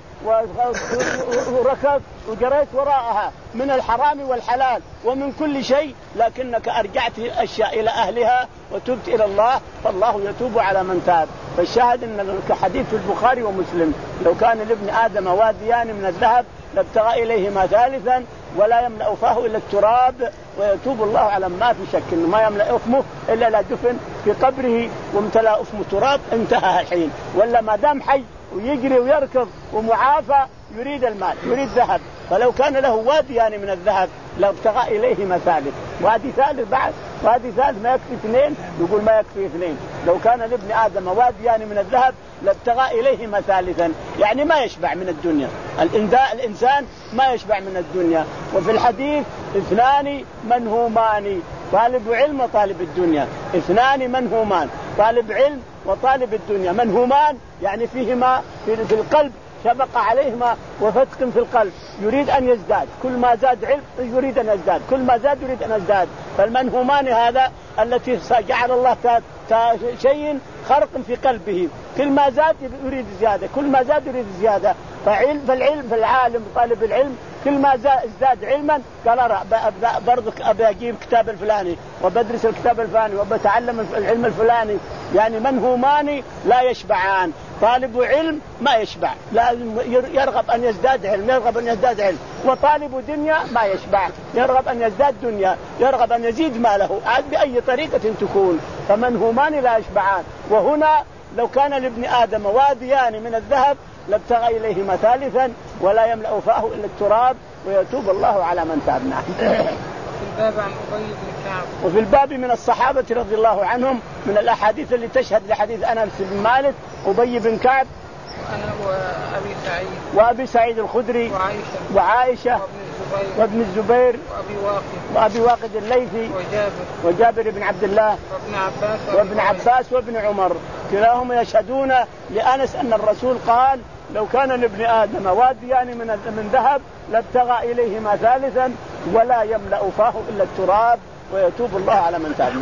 وركضت وجريت وراءها من الحرام والحلال ومن كل شيء لكنك أرجعت أشياء إلى أهلها وتبت إلى الله فالله يتوب على من تاب. فالشاهد أن كحديث في البخاري ومسلم لو كان لابن آدم واديان من الذهب لابتغى إليهما ثالثا ولا يملأ فاه إلا التراب ويتوب الله على ما في شك إنه ما يملأ أفمه إلا لا دفن في قبره وامتلأ أفمه تراب انتهى الحين. ولا ما دام حي ويجري ويركض ومعافى يريد المال يريد ذهب. فلو كان له واديان من الذهب لابتغى إليهما ثالث. وادي ثالث بعد وادي ثالث ما يكفي اثنين يقول ما يكفي اثنين. لو كان لابن آدم واديان من الذهب لابتغى إليهما ثالثا يعني ما يشبع من الدنيا. الإنسان ما يشبع من الدنيا. وفي الحديث اثنان منهومان طالب علم وطالب الدنيا. اثنان منهومان طالب علم وطالب الدنيا. منهومان يعني فيهما في القلب شبق عليهما وفتق في القلب يريد أن يزداد كل ما زاد علم يريد أن يزداد كل ما زاد يريد أن يزداد. فالمنهومان هذا التي جعل الله شيء خرق في قلبه كل ما زاد يريد زيادة كل ما زاد يريد زيادة. فعلم فالعلم فالعالم طالب العلم كل ما زاد علما قال برضك أبي أجيب كتاب الفلاني وبدرس الكتاب الفلاني وبتعلم العلم الفلاني. يعني منهومان لا يشبعان. طالب علم ما يشبع لازم يرغب أن يزداد علم يرغب أن يزداد علم. وطالب دنيا ما يشبع يرغب أن يزداد دنيا يرغب أن يزيد ماله عاد بأي طريقة تكون. فمنهومان لا يشبعان. وهنا لو كان لابن آدم واديان من الذهب لابتغى إليهما ثالثا ولا يملأ فاه إلا التراب ويتوب الله على من تاب. في الباب عن أبي بن كعب وفي الباب من الصحابة رضي الله عنهم من الأحاديث اللي تشهد لحديث أنس بن مالك أبي بن كعب أنا وأبي سعيد وأبي سعيد الخدري وعائشة, وعائشة وابن الزبير وأبي واقد وأبي واقد الليثي وجابر وجابر بن عبد الله وابن عباس وابن عباس وابن عمر كلاهم يشهدون لأنس أن الرسول قال لو كان لابن آدم واديان من من ذهب لابتغى إليهما ثالثا ولا يملأ فاه إلا التراب ويتوب الله على من تاب.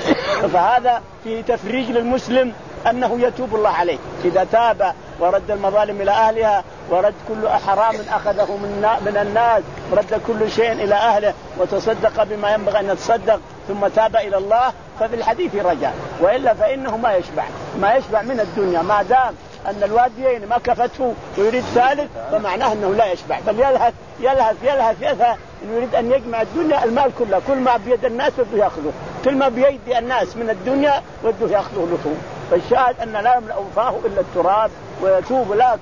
فهذا فيه تفريج للمسلم أنه يتوب الله عليه إذا تاب ورد المظالم إلى أهلها ورد كل حرام أخذه من الناس ورد كل شيء إلى أهله وتصدق بما ينبغي أن يتصدق ثم تاب إلى الله ففي الحديث رجاء. وإلا فإنه ما يشبع ما يشبع من الدنيا ما دام أن الواديين ما كفته ويريد ثالث فمعناه أنه لا يشبع بل يلهث يلهث يلهث يلهث إنه يريد أن يجمع الدنيا المال كله كل ما بيد الناس وده يأخذه كل ما بيد الناس من الدنيا وده يأخذه له. فالشاهد أن لا يملأ فاه إلا التراب ويتوب. لكن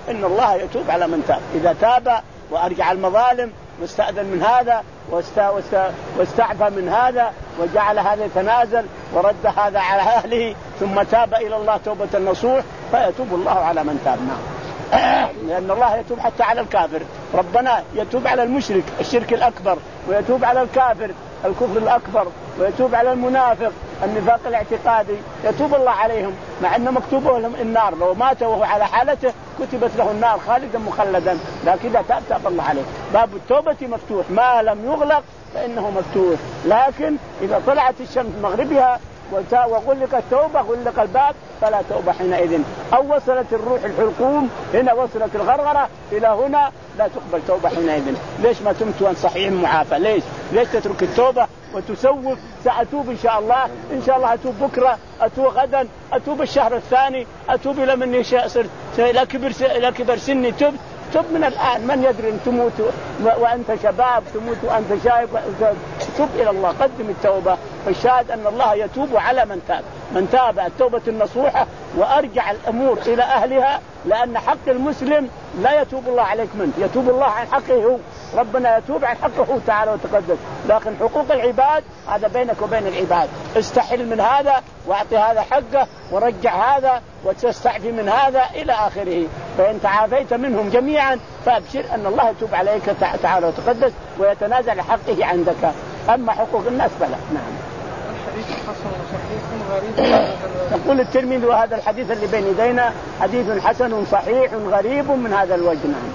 إن الله يتوب على من تاب. إذا تاب وأرجع المظالم واستأذن من هذا واستعفى من هذا وجعل هذا يتنازل ورد هذا على أهله ثم تاب إلى الله توبة نصوح فيتوب الله على من تاب. نعم. لأن الله يتوب حتى على الكافر. ربنا يتوب على المشرك الشرك الأكبر، ويتوب على الكافر الكفر الأكبر، ويتوب على المنافق النفاق الاعتقادي، يتوب الله عليهم مع أنه مكتوب لهم النار، لو مات وهو على حالته كتبت له النار خالدا مخلدا، لكن إذا تاب تاب الله عليه. باب التوبة مفتوح، ما لم يغلق فإنه مفتوح، لكن إذا طلعت الشمس مغربها وغلق التوبة غلق الباب فلا توبة حينئذ، أو وصلت الروح الحلقوم هنا وصلت الغرغرة إلى هنا لا تقبل توبة حينئذ. ليش ما تمت وأن صحيح معافى؟ ليش ليش تترك التوبة وتسوف؟ سأتوب إن شاء الله، إن شاء الله أتوب بكرة، أتوب غدا، أتوب الشهر الثاني، أتوب إلى من صرت إلى كبر إلى كبر سني تب تب من الآن. من يدري أن تموت وأنت شباب، تموت وأنت شايب، تب إلى الله، قدم التوبة. فالشاهد أن الله يتوب على من تاب، من تاب التوبة النصوحة وأرجع الأمور إلى أهلها، لأن حق المسلم لا يتوب الله عليك منه، يتوب الله عن حقه هو، ربنا يتوب عن حقه تعالى وتقدس، لكن حقوق العباد هذا بينك وبين العباد. استحل من هذا واعطي هذا حقه ورجع هذا وتستعفي من هذا إلى آخره. فإن تعافيت منهم جميعا فأبشر أن الله يتوب عليك تعالى وتقدس ويتنازل حقه عندك. أما حقوق الناس فلا. نعم. الحديث حسن وصحيح غريب. يقول الترمذي وهذا الحديث اللي بين يدينا حديث حسن صحيح غريب من هذا الوجه. نعم.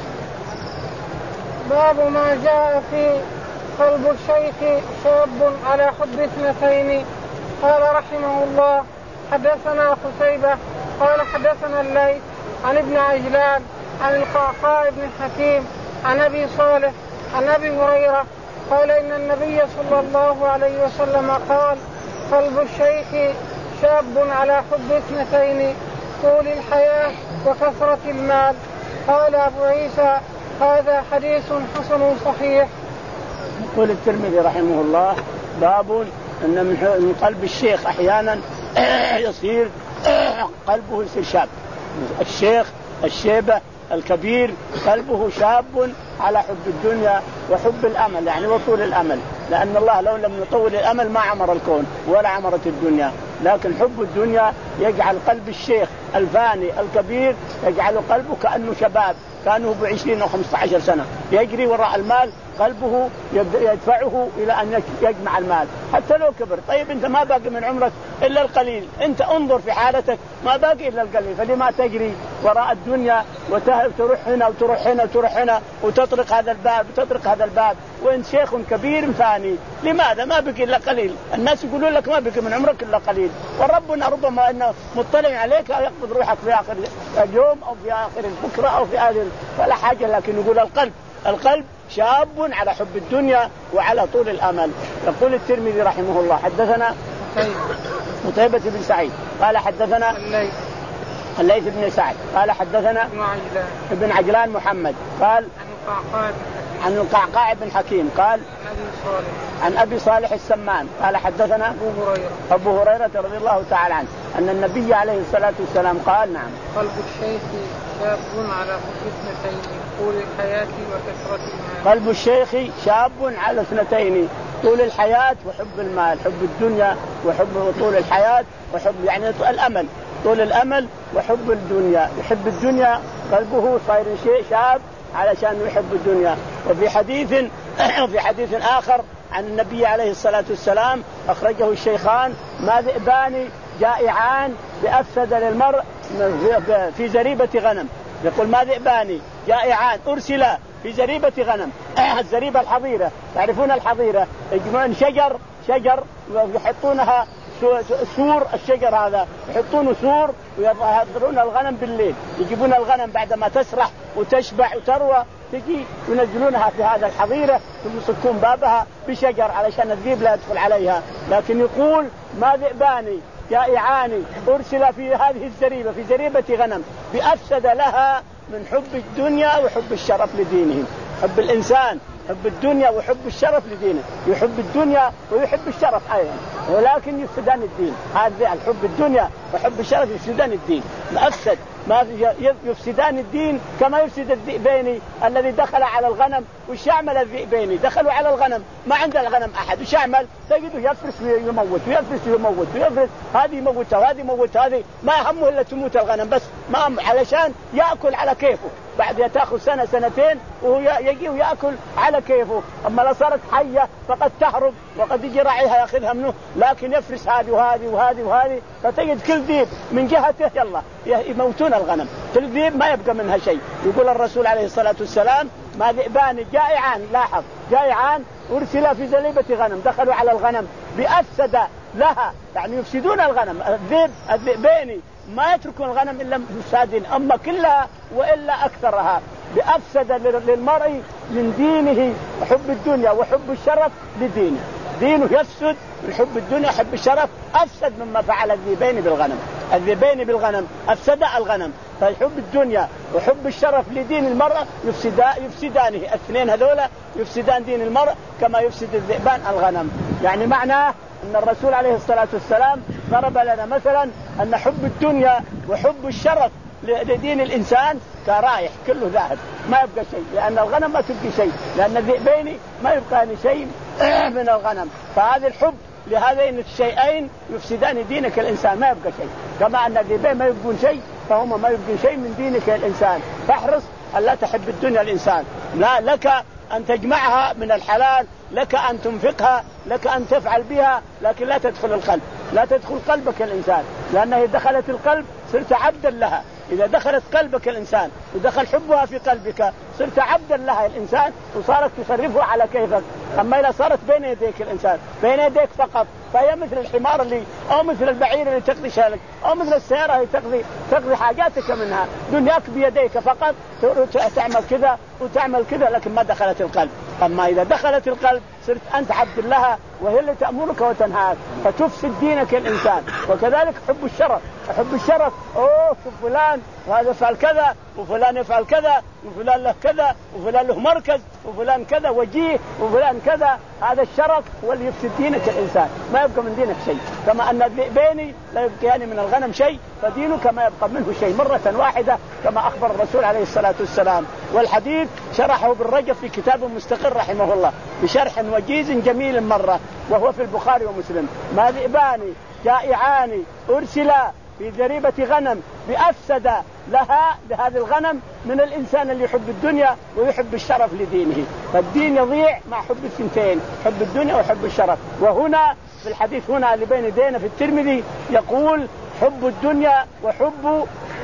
باب ما جاء في قلب الشيخ شاب على حب اثنتين. قال رحمه الله حدثنا قتيبة قال حدثنا الليث عن ابن عجلان عن القعقاع بن حكيم عن أبي صالح عن أبي هريرة قال إن النبي صلى الله عليه وسلم قال قلب الشيخ شاب على حب اثنتين طول الحياة وكثرة المال. قال أبو عيسى هذا حديث حسن صحيح. يقول الترمذي رحمه الله باب أن من قلب الشيخ أحيانا يصير قلبه يصير شاب. الشيخ الشيبة الكبير قلبه شاب على حب الدنيا وحب الأمل، يعني وطول الأمل، لأن الله لو لم يطول الأمل ما عمر الكون ولا عمرت الدنيا، لكن حب الدنيا يجعل قلب الشيخ الفاني الكبير يجعل قلبه كأنه شباب، كانه بعشرين أو خمسة عشر سنة يجري وراء المال، قلبه يدفعه إلى أن يجمع المال حتى لو كبر. طيب أنت ما باقي من عمرك إلا القليل، أنت انظر في حالتك ما باقي إلا القليل، فلما تجري وراء الدنيا وتروح هنا وتروح هنا وتروح هنا وتطرق هذا الباب وتطرق هذا الباب وأنت شيخ كبير فاني؟ لماذا؟ ما بقي إلا قليل. الناس يقولون لك ما بقي من عمرك إلا قليل، وربنا ربما أنه مطلع عليك يقبض روحك في آخر اليوم أو في آخر بكرة أو في آخر ولا حاجة، لكن يقول القلب القلب شاب على حب الدنيا وعلى طول الأمل. يقول الترمذي رحمه الله حدثنا قتيبة بن سعيد قال حدثنا الليث الليث بن سعد قال حدثنا ابن عجلان ابن عجلان محمد قال عن القعقاع بن حكيم قال عن أبي صالح السمان قال حدثنا أبو هريرة أبو هريرة رضي الله تعالى عنه أن النبي عليه الصلاة والسلام قال نعم قلب الشيخ شاب على حب اثنتين طول الحياة وكثرة المال. قلب الشيخ شاب على اثنتين طول الحياة وحب المال، حب الدنيا وحب طول الحياة وحب يعني الأمل، طول الأمل وحب الدنيا، يحب الدنيا قلبه صاير شيء شاب علشان يحب الدنيا. وفي حديث وفي حديث آخر عن النبي عليه الصلاة والسلام أخرجه الشيخان ما ذئبان جائعان بأفسد للمرء في زريبة غنم. يقول ما ذئبان جائعان أرسلا في زريبة غنم. الزريبة الحظيرة، تعرفون الحظيرة يجمعون شجر شجر ويحطونها سور، الشجر هذا يحطونه سور ويحضرون الغنم بالليل، يجيبون الغنم بعد ما تسرح وتشبع وتروى تجي ينزلونها في هذا الحظيرة ثم يصكون بابها بشجر علشان الذئب لا يدخل عليها. لكن يقول ما ذئبان جائعان أرسل في هذه الزريبة في زريبة غنم بأفسد لها من حب الدنيا وحب الشرف لدينهم. حب الإنسان حب الدنيا وحب الشرف لدينه، يحب الدنيا ويحب الشرف أيضا، ولكن يفسدان الدين. هذا الحب الدنيا وحب الشرف يفسدان الدين. أفسد ما يفسدان الدين كما يفسد الذئبين الذي دخل على الغنم. وش يعمل الذئبين؟ دخلوا على الغنم ما عند الغنم أحد، وش يعمل؟ تجده يفرس ويموت ويفرس ويموت ويفرس، هذه يموتها وهذه يموتها، هذه ما همه إلا تموت الغنم بس، ما هم علشان يأكل على كيفه. بعد تأخذ سنة سنتين وهو يجي ويأكل على كيفه. أما لو صارت حية فقد تهرب وقد يجي راعيها يأخذها منه، لكن يفرس هذه وهذه وهذه وهذه، فتجد كل ذيب من جهته يلا يموتون الغنم، كل ذيب ما يبقى منها شيء. يقول الرسول عليه الصلاة والسلام ما ذئبان جائعان، لاحظ جائعان أرسل في زليبة غنم، دخلوا على الغنم بأفسد لها، يعني يفسدون الغنم. الذئب الذئبين ما يتركون الغنم إلا مفسدين، أما كلها وإلا أكثرها. بأفسد للمرء من دينه وحب الدنيا وحب الشرف لدينه، دينه يفسد من حب الدنيا وحب الشرف، أفسد مما فعل الذئبين بالغنم. الذئبين بالغنم أفسد الغنم، فحب الدنيا وحب الشرف لدين المرأة يفسدا يفسدانه، الاثنين هذولا يفسدان دين المرء كما يفسد الذئبان الغنم. يعني معناه أن الرسول عليه الصلاة والسلام ضرب لنا مثلا أن حب الدنيا وحب الشرف لدين الإنسان كرايح كله ذاهب، ما يبقى شيء، لأن الغنم ما تبقى شيء، لأن الذئبين ما يبقى شيء من الغنم. فهذا الحب لهذين الشيئين يفسدان دينك الإنسان، ما يبقى شيء. كما أن الذئبين ما يبقون شيء فهم ما يبقون شيء من دينك الإنسان. فاحرص أن لا تحب الدنيا الإنسان، لا لك أن تجمعها من الحلال، لك أن تنفقها، لك أن تفعل بها، لكن لا تدخل القلب، لا تدخل قلبك الإنسان، لأنها دخلت القلب صرت عبدا لها. إذا دخلت قلبك الإنسان ودخل حبها في قلبك صرت عبدا لها الإنسان، وصارت تصرفها على كيفك. أما إذا صارت بين يديك الإنسان بين يديك فقط، فهي مثل الحمار اللي أو مثل البعير اللي تقضي شغلك، أو مثل السيارة اللي تقضي تقضي حاجاتك منها. دنياك بيديك فقط، تعمل كذا وتعمل كذا، لكن ما دخلت القلب. أما إذا دخلت القلب صرت أنت عبد لها، وهي اللي تأمرك وتنهاك، فتفسد دينك الإنسان. وكذلك حب الشرف، حب الشرف، أوه شوف فلان وهذا يفعل كذا وفلان يفعل كذا وفلان له كذا وفلان له مركز وفلان كذا وجيه وفلان كذا، هذا الشرف هو اللي يفسد دينك الإنسان، ما يبقى من دينك شيء. كما أن الذئبين لا يبقى يعني من الغنم شيء، فدينك ما يبقى منه شيء مرة واحدة، كما أخبر الرسول عليه الصلاة والسلام. والحديث شرحه بالرجب في كتاب مستقر رحمه الله بشرح وجيز جميل مرة، وهو في البخاري ومسلم. ما ذئبان جائعان أرسلا في ذريبة غنم بأفسد لها لهذه الغنم من الإنسان اللي يحب الدنيا ويحب الشرف لدينه. فالدين يضيع مع حب الثنتين، حب الدنيا وحب الشرف. وهنا في الحديث هنا اللي بين يدينا في الترمذي يقول حب الدنيا وحب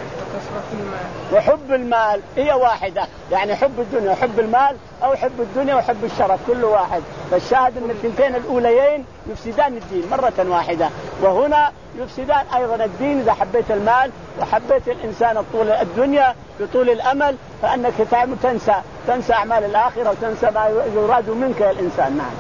وحب المال هي واحدة، يعني حب الدنيا وحب المال أو حب الدنيا وحب الشرف كل واحد. فالشاهد أن الثنتين الأوليين يفسدان الدين مرة واحدة، وهنا يفسدان أيضا الدين. إذا حبيت المال وحبيت الإنسان طول الدنيا بطول الأمل فأنك تنسى تنسى أعمال الآخرة وتنسى ما يراد منك يا الإنسان. نعم.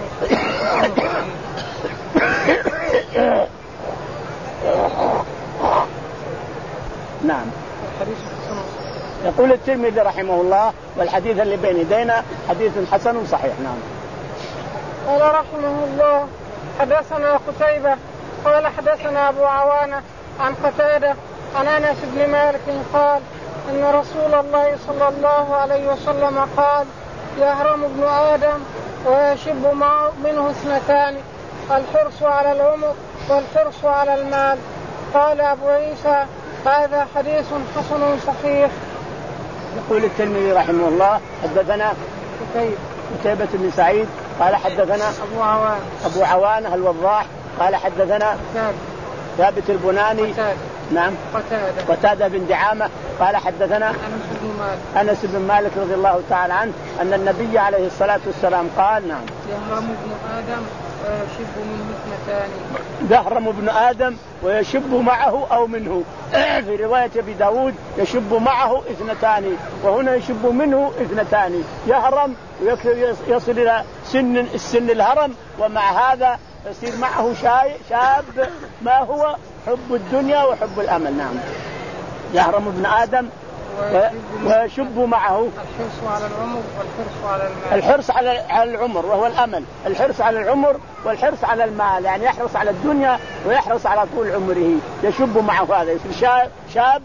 نعم. يقول الترمذي رحمه الله والحديث اللي بين يدينا حديث حسن صحيح. نعم. قال رحمه الله حدثنا قتيبة قال حدثنا أبو عوانة عن قتادة عن أنس بن مالك قال إن رسول الله صلى الله عليه وسلم قال يهرم ابن آدم ويشب منه اثنتان، الحرص على العمر والحرص على المال. قال أبو عيسى هذا حديث حسن صحيح. يقول الترمذي رحمه الله حدثنا قتيبة بن سعيد قال حدثنا أبو عوان أبو عوانة الوضاح قال حدثنا ثابت البناني قتادة. نعم قتادة قتادة بن دعامة قال حدثنا أنس بن مالك أنس بن مالك رضي الله تعالى عنه أن النبي عليه الصلاة والسلام قال نعم يهرم ابن آدم ويشب منه اثنتان، يهرم ابن آدم ويشب معه أو منه. في رواية أبي داود يشب معه اثنتان، وهنا يشب منه اثنتان. يهرم ويصل إلى سن السن الهرم، ومع هذا يصير معه شاب ما هو حب الدنيا وحب الأمل. نعم. يهرم ابن آدم ويشب معه الحرص على العمر والحرص على المال. الحرص على العمر وهو الأمل، الحرص على العمر والحرص على المال، يعني يحرص على الدنيا ويحرص على طول عمره. يشب معه هذا يصير شاب, شاب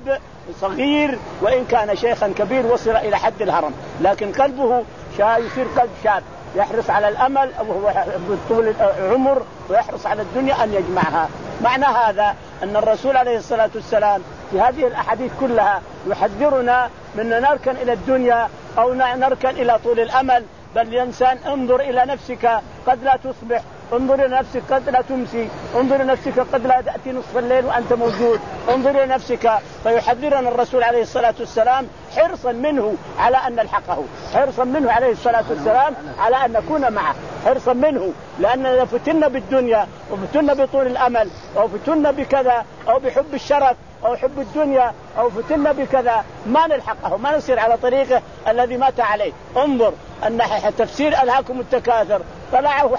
صغير وإن كان شيخا كبير وصل إلى حد الهرم، لكن قلبه يصير قلب شاب يحرص على الأمل وهو بطول العمر ويحرص على الدنيا أن يجمعها. معنى هذا أن الرسول عليه الصلاة والسلام في هذه الأحاديث كلها يحذرنا من أن نركن إلى الدنيا أو نركن إلى طول الأمل، بل الإنسان انظر إلى نفسك قد لا تصبح، انظر إلى نفسك قد لا تمسي، انظر إلى نفسك قد لا تأتي نصف الليل وأنت موجود، انظر إلى نفسك. فيحذرنا الرسول عليه الصلاة والسلام حرصا منه على أن نلحقه، حرصا منه عليه الصلاة والسلام على أن نكون معه، حرصا منه، لأننا فتنا بالدنيا وفتنا بطول الأمل أو فتنا بكذا أو بحب الشرف أو حب الدنيا أو فتنا بكذا ما نلحقه، ما نصير على طريقه الذي مات عليه. انظر أن تفسير ألهاكم التكاثر طلعه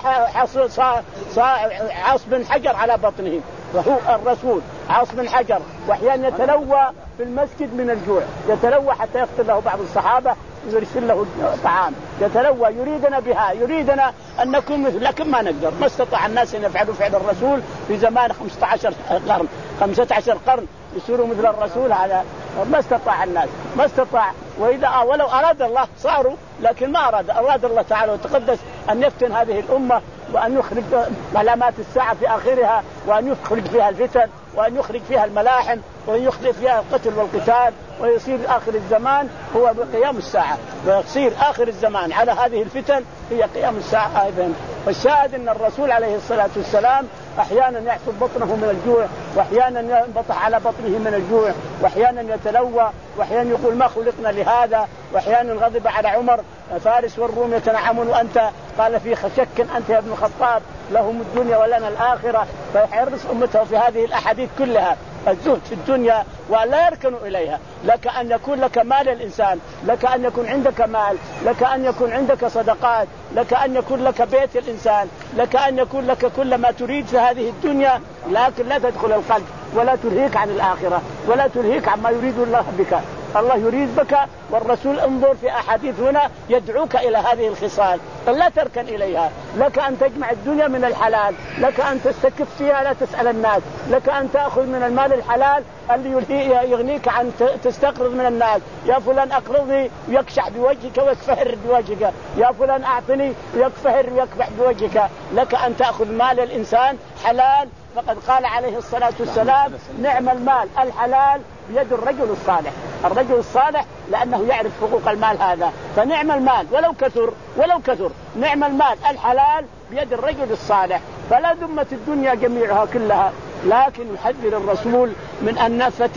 عاص بن حجر على بطنه، وهو الرسول عاص بن حجر، وأحيانا يتلوى في المسجد من الجوع، يتلوى حتى يقتل له بعض الصحابة يرسل له طعام، يتلوى يريدنا بها، يريدنا أن نكون مثل، لكن ما نقدر، ما استطاع الناس أن يفعلوا فعل الرسول في زمان خمسة عشر قرن، خمسة عشر قرن يصيروا مثل الرسول، هذا ما استطاع الناس، ما استطاع. وإذا ولو أراد الله صاروا، لكن ما أراد، أراد الله تعالى وتقدس أن يفتن هذه الأمة وأن يخرج علامات الساعة في آخرها، وأن يخرج فيها الفتن، وأن يخرج فيها الملاحم، وأن يخرج فيها القتل والقتال، ويصير آخر الزمان هو قيام الساعة، ويصير آخر الزمان على هذه الفتن هي قيام الساعة أيضا. والشاهد أن الرسول عليه الصلاة والسلام أحيانا يحصل بطنه من الجوع، وأحيانا ينبطح على بطنه من الجوع، وأحيانا يتلوى، وأحيانا يقول ما خلقنا لهذا، وأحيانا غضب على عمر فارس والروم يتنعمون وأنت قال في شك أنت يا ابن الخطاب لهم الدنيا ولنا الآخرة. فيحرص أمته في هذه الأحاديث كلها الزهد في الدنيا ولا يركنوا إليها. لك أن يكون لك مال الإنسان، لك أن يكون عندك مال، لك أن يكون عندك صدقات، لك أن يكون لك بيت الإنسان، لك أن يكون لك كل ما تريد في هذه الدنيا، لكن لا تدخل القلب ولا تلهيك عن الآخرة ولا تلهيك عما يريد الله بك. الله يريد بك، والرسول انظر في أحاديث هنا يدعوك إلى هذه الخصال، فلا تركن إليها. لك أن تجمع الدنيا من الحلال، لك أن تستكف فيها لا تسأل الناس، لك أن تأخذ من المال الحلال اللي يغنيك عن تستقرض من الناس. يا فلان أقرضني ويكشح بوجهك ويكفهر بوجهك، يا فلان أعطني ويكفهر ويكبح بوجهك. لك أن تأخذ مال الإنسان حلال، فقد قال عليه الصلاة والسلام نعم المال الحلال بيد الرجل الصالح. الرجل الصالح لأنه يعرف حقوق المال هذا، فنعم المال ولو كثر ولو كثر نعم المال الحلال بيد الرجل الصالح. فلا ذمة الدنيا جميعها كلها، لكن يحذر الرسول من أن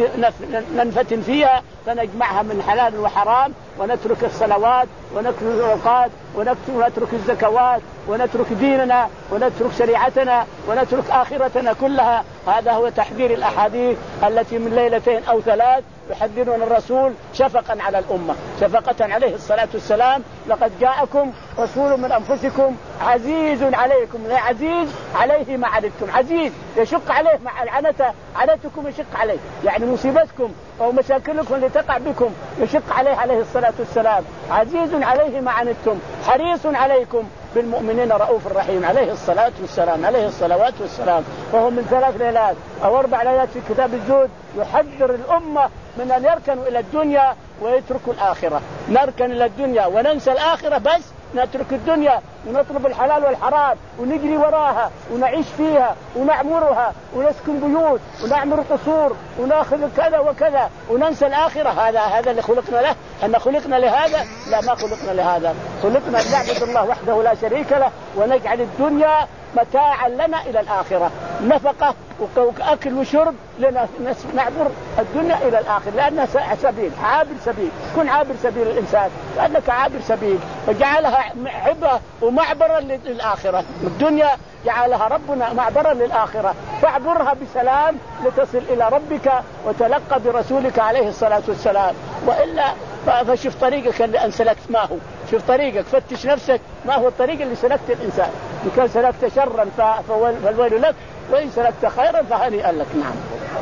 ننفتن فيها فنجمعها من حلال وحرام، ونترك الصلوات ونترك الأوقات ونترك الزكوات ونترك ديننا ونترك شريعتنا ونترك آخرتنا كلها. هذا هو تحذير الأحاديث التي من ليلتين أو ثلاث يحذرنا الرسول شفقا على الأمة، شفقة عليه الصلاة والسلام. لقد جاءكم رسول من أنفسكم عزيز عليكم، لا عزيز عليه ما عنتم، عزيز يشق عليه مع عنته، عنتكم يشق عليه، يعني مصيبتكم أو مشاكلكم اللي تقع بكم يشق عليه عليه الصلاة والسلام. عزيز عليه ما عنتم حريص عليكم بالمؤمنين رؤوف الرحيم عليه الصلاة والسلام، عليه الصلوات والسلام. وهو من ثلاث ليلات أو أربع ليلات في كتاب الزهد يحذر الأمة من أن يركنوا إلى الدنيا ويتركوا الآخرة. نركن إلى الدنيا وننسى الآخرة، بس نترك الدنيا ونطلب الحلال والحرام ونجري وراها ونعيش فيها ونعمرها ونسكن بيوت ونعمر قصور وناخذ كذا وكذا وننسى الآخرة. هذا هذا اللي خلقنا له؟ أن خلقنا لهذا؟ لا، ما خلقنا لهذا، خلقنا لنعبد الله وحده لا شريك له ونجعل الدنيا متاعا لنا إلى الآخرة، نفقة وأكل وشرب لنا، نعبر الدنيا إلى الآخرة، لأنها سبيل، عابر سبيل. كن عابر سبيل الإنسان لأنك عابر سبيل، فجعلها عبرة ومعبرا للآخرة. الدنيا جعلها ربنا معبرا للآخرة، فاعبرها بسلام لتصل إلى ربك وتلقى برسولك عليه الصلاة والسلام. وإلا فشوف طريقك اللي أن سلكت ما هو، شوف طريقك، فتش نفسك ما هو الطريق اللي سلكت الإنسان. إن كان سلكت شرا فالويل لك، وإن سلكت خيرا فهنيئا لك. نعم.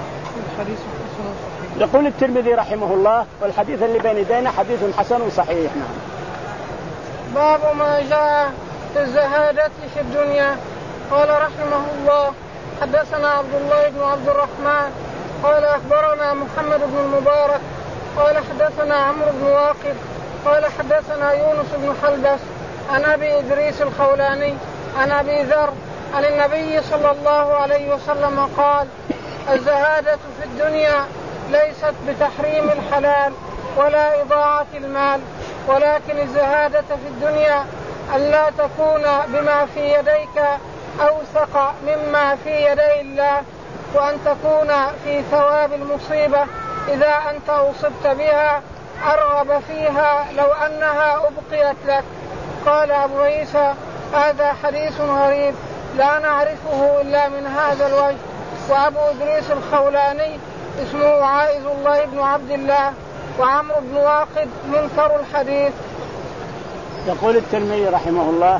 يقول الترمذي رحمه الله والحديث اللي بين يدينا حديث حسن صحيح. نعم. باب ما جاء في الزهادة في الدنيا. قال رحمه الله حدثنا عبد الله بن عبد الرحمن قال أخبرنا محمد بن المبارك قال حدثنا عمرو بن واقد قال حدثنا يونس بن حلبس عن أبي إدريس الخولاني عن أبي ذر عن النبي صلى الله عليه وسلم قال: الزهادة في الدنيا ليست بتحريم الحلال ولا إضاعة المال، ولكن الزهادة في الدنيا أن لا تكون بما في يديك أوثق مما في يدي الله، وأن تكون في ثواب المصيبة إذا أنت أصبت بها أرغب فيها لو أنها أبقيت لك. قال أبو عيسى: هذا حديث غريب لا نعرفه إلا من هذا الوجه. وأبو إدريس الخولاني اسمه عائذ الله بن عبد الله، وعمرو بن واقد منكر الحديث. يقول الترمذي رحمه الله: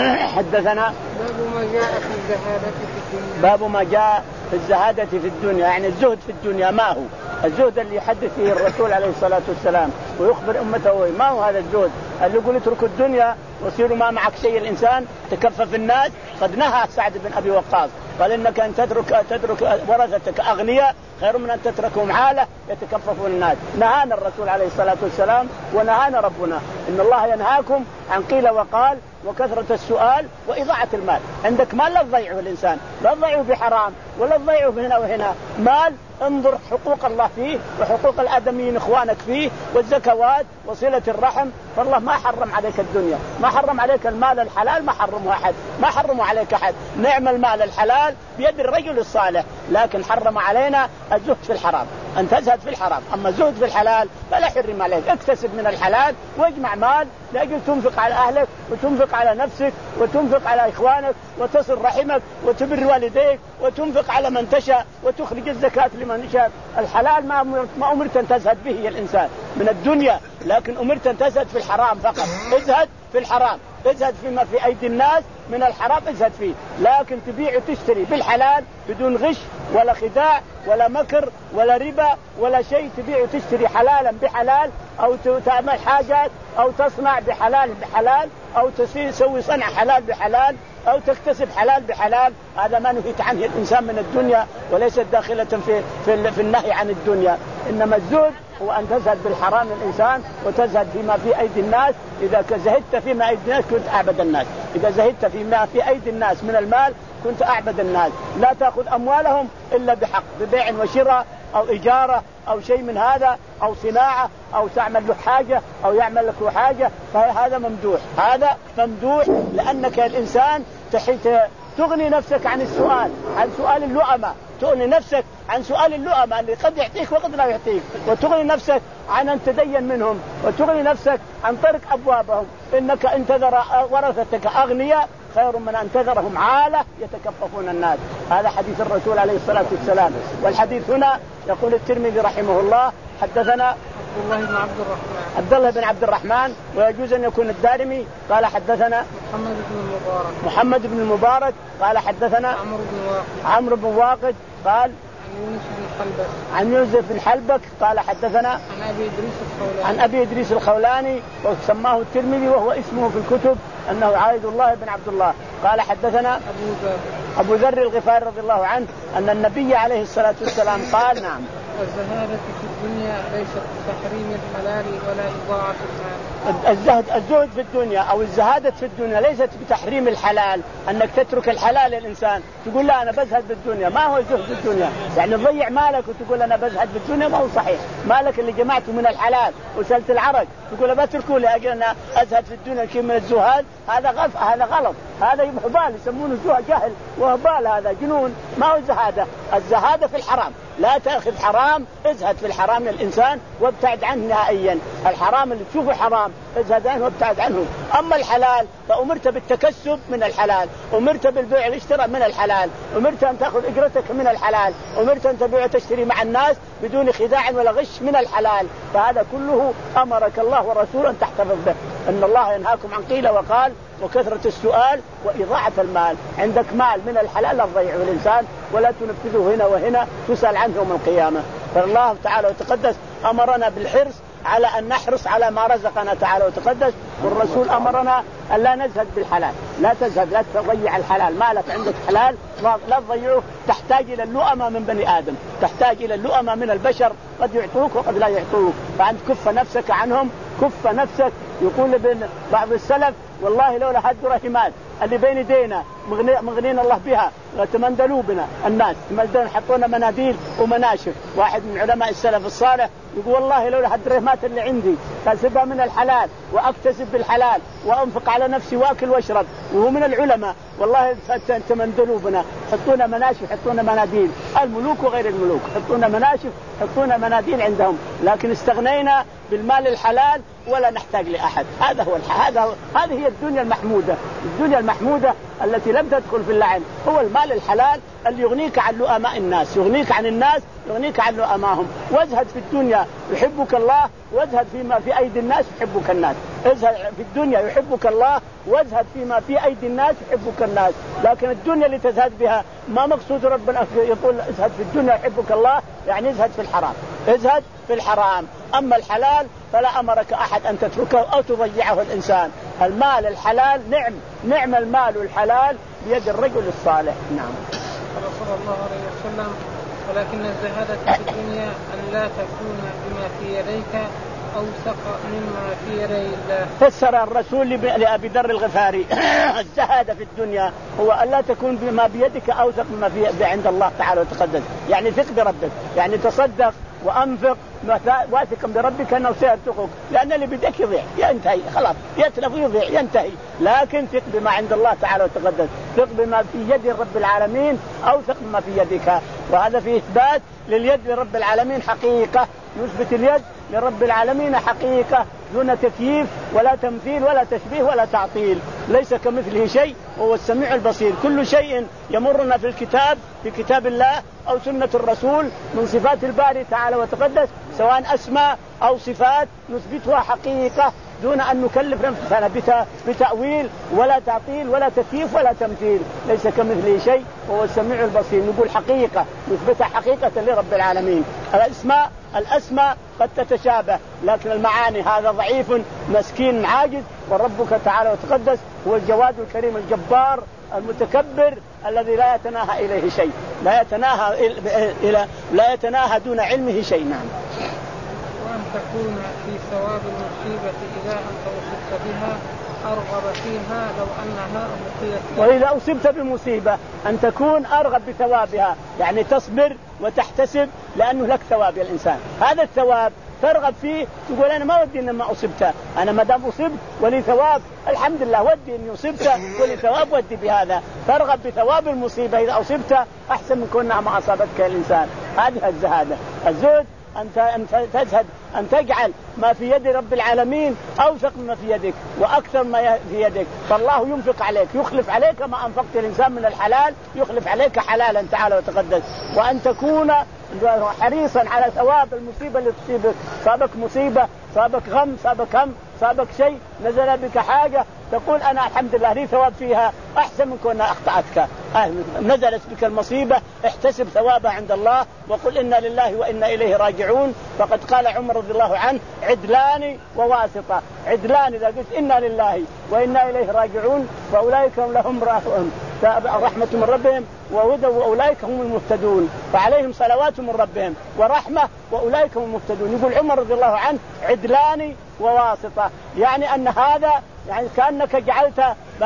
حدثنا باب ما جاء في الزهادة في الدنيا. باب ما جاء في الزهادة في الدنيا، يعني الزهد في الدنيا. ما هو الزهد اللي يحدث فيه الرسول عليه الصلاة والسلام ويخبر أمته؟ ما هو هذا الزهد اللي يقول اتركوا الدنيا وصيروا ما معك شيء؟ الإنسان تكفف الناس. قد نهى سعد بن أبي وقاص قال: إنك أن تترك تترك ورثتك أغنياء خير من أن تتركهم عالة يتكففون الناس. نهانا الرسول عليه الصلاة والسلام ونهانا ربنا إن الله ينهاكم عن قيل وقال وكثرة السؤال وإضاعة المال. عندك مال لا تضيعه الإنسان، لا تضيعه بحرام ولا تضيعه هنا وهنا. مال انظر حقوق الله فيه وحقوق الآدميين إخوانك فيه والزكوات وصلة الرحم. فالله ما حرم عليك الدنيا، ما حرم عليك المال الحلال، ما حرمه أحد، ما حرمه عليك أحد. نعم المال الحلال بيد الرجل الصالح، لكن حرم علينا الزهد في الحرام، أن تزهد في الحرام. أما الزهد في الحلال فلا حرم عليك. اكتسب من الحلال واجمع مال لأجل تنفق على أهلك وتنفق على نفسك وتنفق على إخوانك وتصل رحمك وتبر والديك وتنفق على من تشاء وتخرج الزكاة لمن يشاء. الحلال ما ما أمرت أن تزهد به الإنسان من الدنيا، لكن أمرت أن تزهد في الحرام فقط. ازهد في الحرام، ازهد فيما في أيدي الناس من الحرام، ازهد فيه. لكن تبيع وتشتري بالحلال بدون غش ولا خداع ولا مكر ولا ربا ولا شيء. تبيع وتشتري حلالا بحلال، أو تعمل حاجات أو تصنع بحلال بحلال، أو تسوي صنع حلال بحلال، أو تكتسب حلال بحلال. هذا ما نهيت عنه الإنسان من الدنيا، وليست داخلة في في, في النهي عن الدنيا. إنما الزهد هو أن تزهد بالحرام الإنسان وتزهد فيما في أيدي الناس. إذا زهدت فيما أيدي الناس كنت أعبد الناس. إذا زهدت فيما في أيدي الناس من المال كنت أعبد الناس. لا تأخذ أموالهم إلا بحق، ببيع وشراء أو إجارة أو شيء من هذا، أو صناعة، أو تعمل له حاجة أو يعمل لك حاجة، فهذا ممدوح. هذا ممدوح لأنك الإنسان تحيت تغني نفسك عن السؤال، عن سؤال اللؤمة. تغني نفسك عن سؤال اللؤمة اللي قد يعطيك وقد لا يعطيك، وتغني نفسك عن أن تدين منهم، وتغني نفسك عن طرق أبوابهم. إنك انتظر ورثتك أغنياء خير من أن تذرهم عالة يتكففون الناس. هذا حديث الرسول عليه الصلاة والسلام. والحديث هنا يقول الترمذي رحمه الله: حدثنا عبد الله بن عبد الرحمن عبد الله بن عبد الرحمن، ويجوز أن يكون الدارمي. قال حدثنا محمد بن المبارك محمد بن المبارك قال حدثنا عمرو بن واقد عمرو بن واقد قال عن يونس بن حلبس عن يوسف بن حلبك قال حدثنا عن أبي إدريس الخولاني عن أبي إدريس الخولاني، وسماه الترمذي وهو اسمه في الكتب أنه عائذ الله بن عبد الله. قال حدثنا أبو ذر أبو ذر الغفاري رضي الله عنه أن النبي عليه الصلاة والسلام قال: نعم، الزهادة في الدنيا ليست بتحريم الحلال ولا إضاعة المال. الزهد الزهد في الدنيا أو الزهادة في الدنيا ليست بتحريم الحلال، أنك تترك الحلال للإنسان. تقول لا أنا بزهد بالدنيا، ما هو الزهد في الدنيا؟ يعني تضيع مالك وتقول أنا بزهد بالدنيا، ما هو صحيح. مالك اللي جمعته من الحلال وسلت العرق تقول بتركوا لي أجل أنا أزهد في الدنيا كي من الزهاد، هذا غلط، هذا غلط، هذا هبال، يسمونه زهد جهل وهبال، هذا جنون، ما هو الزهادة. الزهادة في الحرام، لا تأخذ حرام، ازهد في الحرام للإنسان وابتعد عنه نهائيا. الحرام اللي تشوفه حرام ازهد عنه وابتعد عنه. أما الحلال فأمرت بالتكسب من الحلال، أمرت بالبيع والاشتراء من الحلال، أمرت أن تأخذ أجرتك من الحلال، أمرت أن تبيع وتشتري مع الناس بدون خداع ولا غش من الحلال. فهذا كله أمرك الله ورسوله أن تحتفظ به. أن الله ينهاكم عن قيل وقال وكثرة السؤال وإضاعة المال. عندك مال من الحلال لا تضيعه الإنسان ولا تنفذه هنا وهنا، تسأل عنه يوم القيامة. فالله تعالى وتقدس أمرنا بالحرص على أن نحرص على ما رزقنا تعالى وتقدس. والرسول أمرنا أن لا نزهد بالحلال، لا تزهد، لا تضيع الحلال، مالك عندك حلال لا تضيعه. تحتاج إلى اللؤمة من بني آدم، تحتاج إلى اللؤمة من البشر، قد يعطوك وقد لا يعطوك، فأنت كف نفسك عنهم، كف نفسك. يقول ابن بعض السلف والله لولا هالدرهمات اللي بين يدينا مغنين الله بها لتمندلوا بنا الناس، تمندلوا حطونا مناديل ومناشف. واحد من علماء السلف الصالح يقول والله لولا هالدرهمات اللي عندي كسبها من الحلال واكتسب بالحلال وانفق على نفسي واكل واشرب، وهو من العلماء، والله تمندلوا بنا، حطونا مناشف، حطونا مناديل، الملوك وغير الملوك حطونا مناشف، حطونا مناديل عندهم، لكن استغنينا بالمال الحلال ولا نحتاج لأحد. هذا هو هذا هذه هي الدنيا المحمودة. الدنيا المحمودة التي لم تدخل في اللعن هو المال الحلال اللي يغنيك عن لؤماء الناس، يغنيك عن الناس، يغنيك عن لؤماهم. وازهد في الدنيا يحبك الله، وازهد فيما في أيدي الناس يحبك الناس. ازهد في الدنيا يحبك الله، وازهد فيما في أيدي الناس يحبك الناس. لكن الدنيا اللي تزهد بها ما مقصود ربنا يقول ازهد في الدنيا يحبك الله، يعني ازهد في الحرام، ازهد في الحرام. أما الحلال فلا أمرك أحد أن تتركه أو تضيعه الإنسان. المال الحلال نعم، نعم المال الحلال بيد الرجل الصالح. نعم. قال صلى الله عليه وسلم ولكن الزهادة في الدنيا أن لا تكون بما في يديك أوثق مما في يدي الله. فسر الرسول لأبي ذر الغفاري الزهادة في الدنيا هو أن لا تكون بما بيدك أوثق مما في عند الله تعالى وتقدس. يعني ثق بربك، يعني تصدق وأنفق واثقا بربك أنه سيرزقك، لأن اللي بدك يضيع ينتهي خلاص، يتلف يضيع ينتهي. لكن ثق بما عند الله تعالى وتقدس، ثق بما في يد رب العالمين أوثق مما في يدك. وهذا فيه إثبات لليد لرب العالمين حقيقة، يثبت اليد لرب العالمين حقيقة دون تكييف ولا تمثيل ولا تشبيه ولا تعطيل. ليس كمثله شيء وهو السميع البصير. كل شيء يمرنا في الكتاب في كتاب الله أو سنة الرسول من صفات الباري تعالى وتقدس، سواء أسماء أو صفات نثبتها حقيقة دون أن نكلف نفسنا بتأويل ولا تعطيل ولا تكييف ولا تمثيل. ليس كمثله شيء وهو السميع البصير. نقول حقيقة نثبتها حقيقة لرب العالمين. الأسماء الأسماء قد تتشابه لكن المعاني هذا ضعيف مسكين عاجز، وربك تعالى وتقدس هو الجواد الكريم الجبار المتكبر الذي لا يتناهى إليه شيء، لا يتناهى إلى لا يتناهى دون علمه شيء. نعم. وأن تكون في ثواب المصيبة إذا أنت أصبت بها أرغب فيها لو أنها أمطيت. وإذا أصبت بمصيبة أن تكون أرغب بثوابها، يعني تصبر وتحتسب لأنه لك ثواب يا الإنسان. هذا الثواب ترغب فيه، تقول أنا ما ودي إنما أصبت، أنا ما دام أصبت ولي ثواب الحمد لله، ودي إني أصبت ولي ثواب ودي بهذا. ترغب بثواب المصيبة إذا أصبت أحسن من كونها ما أصابتك الإنسان. هذه الزهادة. الزهد أن تزهد أن تجعل ما في يد رب العالمين أوثق مما في يدك وأكثر ما في يدك. فالله ينفق عليك، يخلف عليك ما أنفقت الإنسان من الحلال، يخلف عليك حلالا تعالى وتقدس. وأن تكون حريصا على ثواب المصيبة اللي تصيبك. صابك مصيبة، صابك غم، صابك هم، صابك شيء، نزل بك حاجة، تقول أنا الحمد لله لي ثواب فيها أحسن من كونها أخطأتك. نزلت بك المصيبة احتسب ثوابها عند الله وقل إنا لله وإنا إليه راجعون. فقد قال عمر رضي الله عنه عدلان وواسطة. عدلان إذا قلت إنا لله وإنا إليه راجعون فأولئك لهم رحمة من ربهم وهدى وأولئك هم المهتدون، فعليهم صلوات من ربهم ورحمة وأولئك هم المهتدون. يقول عمر رضي الله عنه عدلان وواسطة، يعني أن هذا يعني كأنك جعلت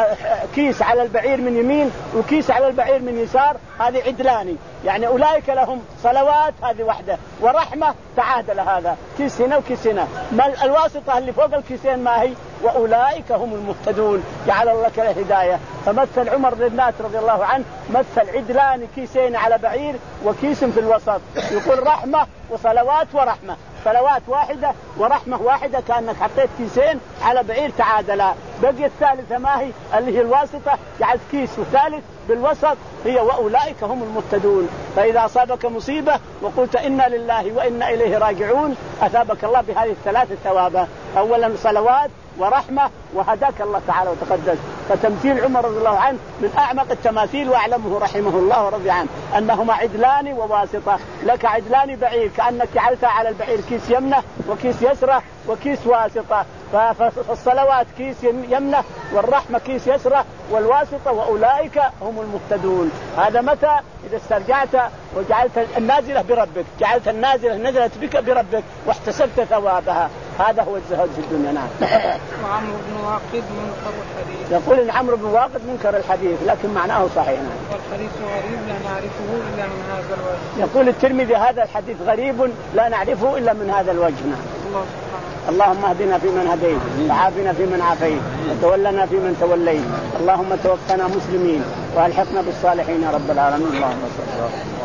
كيس على البعير من يمين وكيس على البعير من يسار، هذه عدلاني، يعني أولئك لهم صلوات هذه وحده ورحمة تعادل هذا كيس هنا وكيس هنا. ما الواسطة اللي فوق الكيسين ما هي؟ وأولئك هم المهتدون، جعل الله لك الهداية. فمثل عمر للناس رضي الله عنه مثل عدلان كيسين على بعير وكيس في الوسط، يقول رحمة وصلوات ورحمة، صلوات واحدة ورحمة واحدة، كأنك حطيت كيسين على بعير تعادلا. بقي الثالثة ما هي؟ اللي هي الواسطة، جعلت كيس وثالث بالوسط هي وأولئك هم المهتدون. فإذا أصابك مصيبة وقلت إنا لله وإنا إليه راجعون أثابك الله بهذه الثلاث الثوابات. أولا صلوات ورحمة وهداك الله تعالى وتقدس. فتمثيل عمر رضي الله عنه من أعمق التماثيل وأعلمه رحمه الله ورضي عنه أنهما عدلان وواسطة. لك عدلان بعير كأنك جعلت على البعير كيس يمنة وكيس يسرة وكيس واسطة، فالصلوات كيس يمنة والرحمة كيس يسرة والواسطة، وأولئك هم المهتدون. هذا متى؟ إذا استرجعت وجعلت النازلة بربك، جعلت النازلة نزلت بك بربك واحتسبت ثوابها. هذا هو الزهد في الدنيا. نعم. وعمرو بن واقد منكر الحديث. يقول إن عمرو بن واقد منكر الحديث لكن معناه صحيح. نعم. والحديث غريب لا نعرفه إلا من هذا الوجه. يقول الترمذي هذا الحديث غريب لا نعرفه إلا من هذا الوجه. نعم. الله سبحانه. اللهم اهدنا فيمن هديت وعافنا فيمن عافيت وتولنا فيمن توليت. اللهم توفنا مسلمين والحقنا بالصالحين يا رب العالمين. اللهم صل وسلم.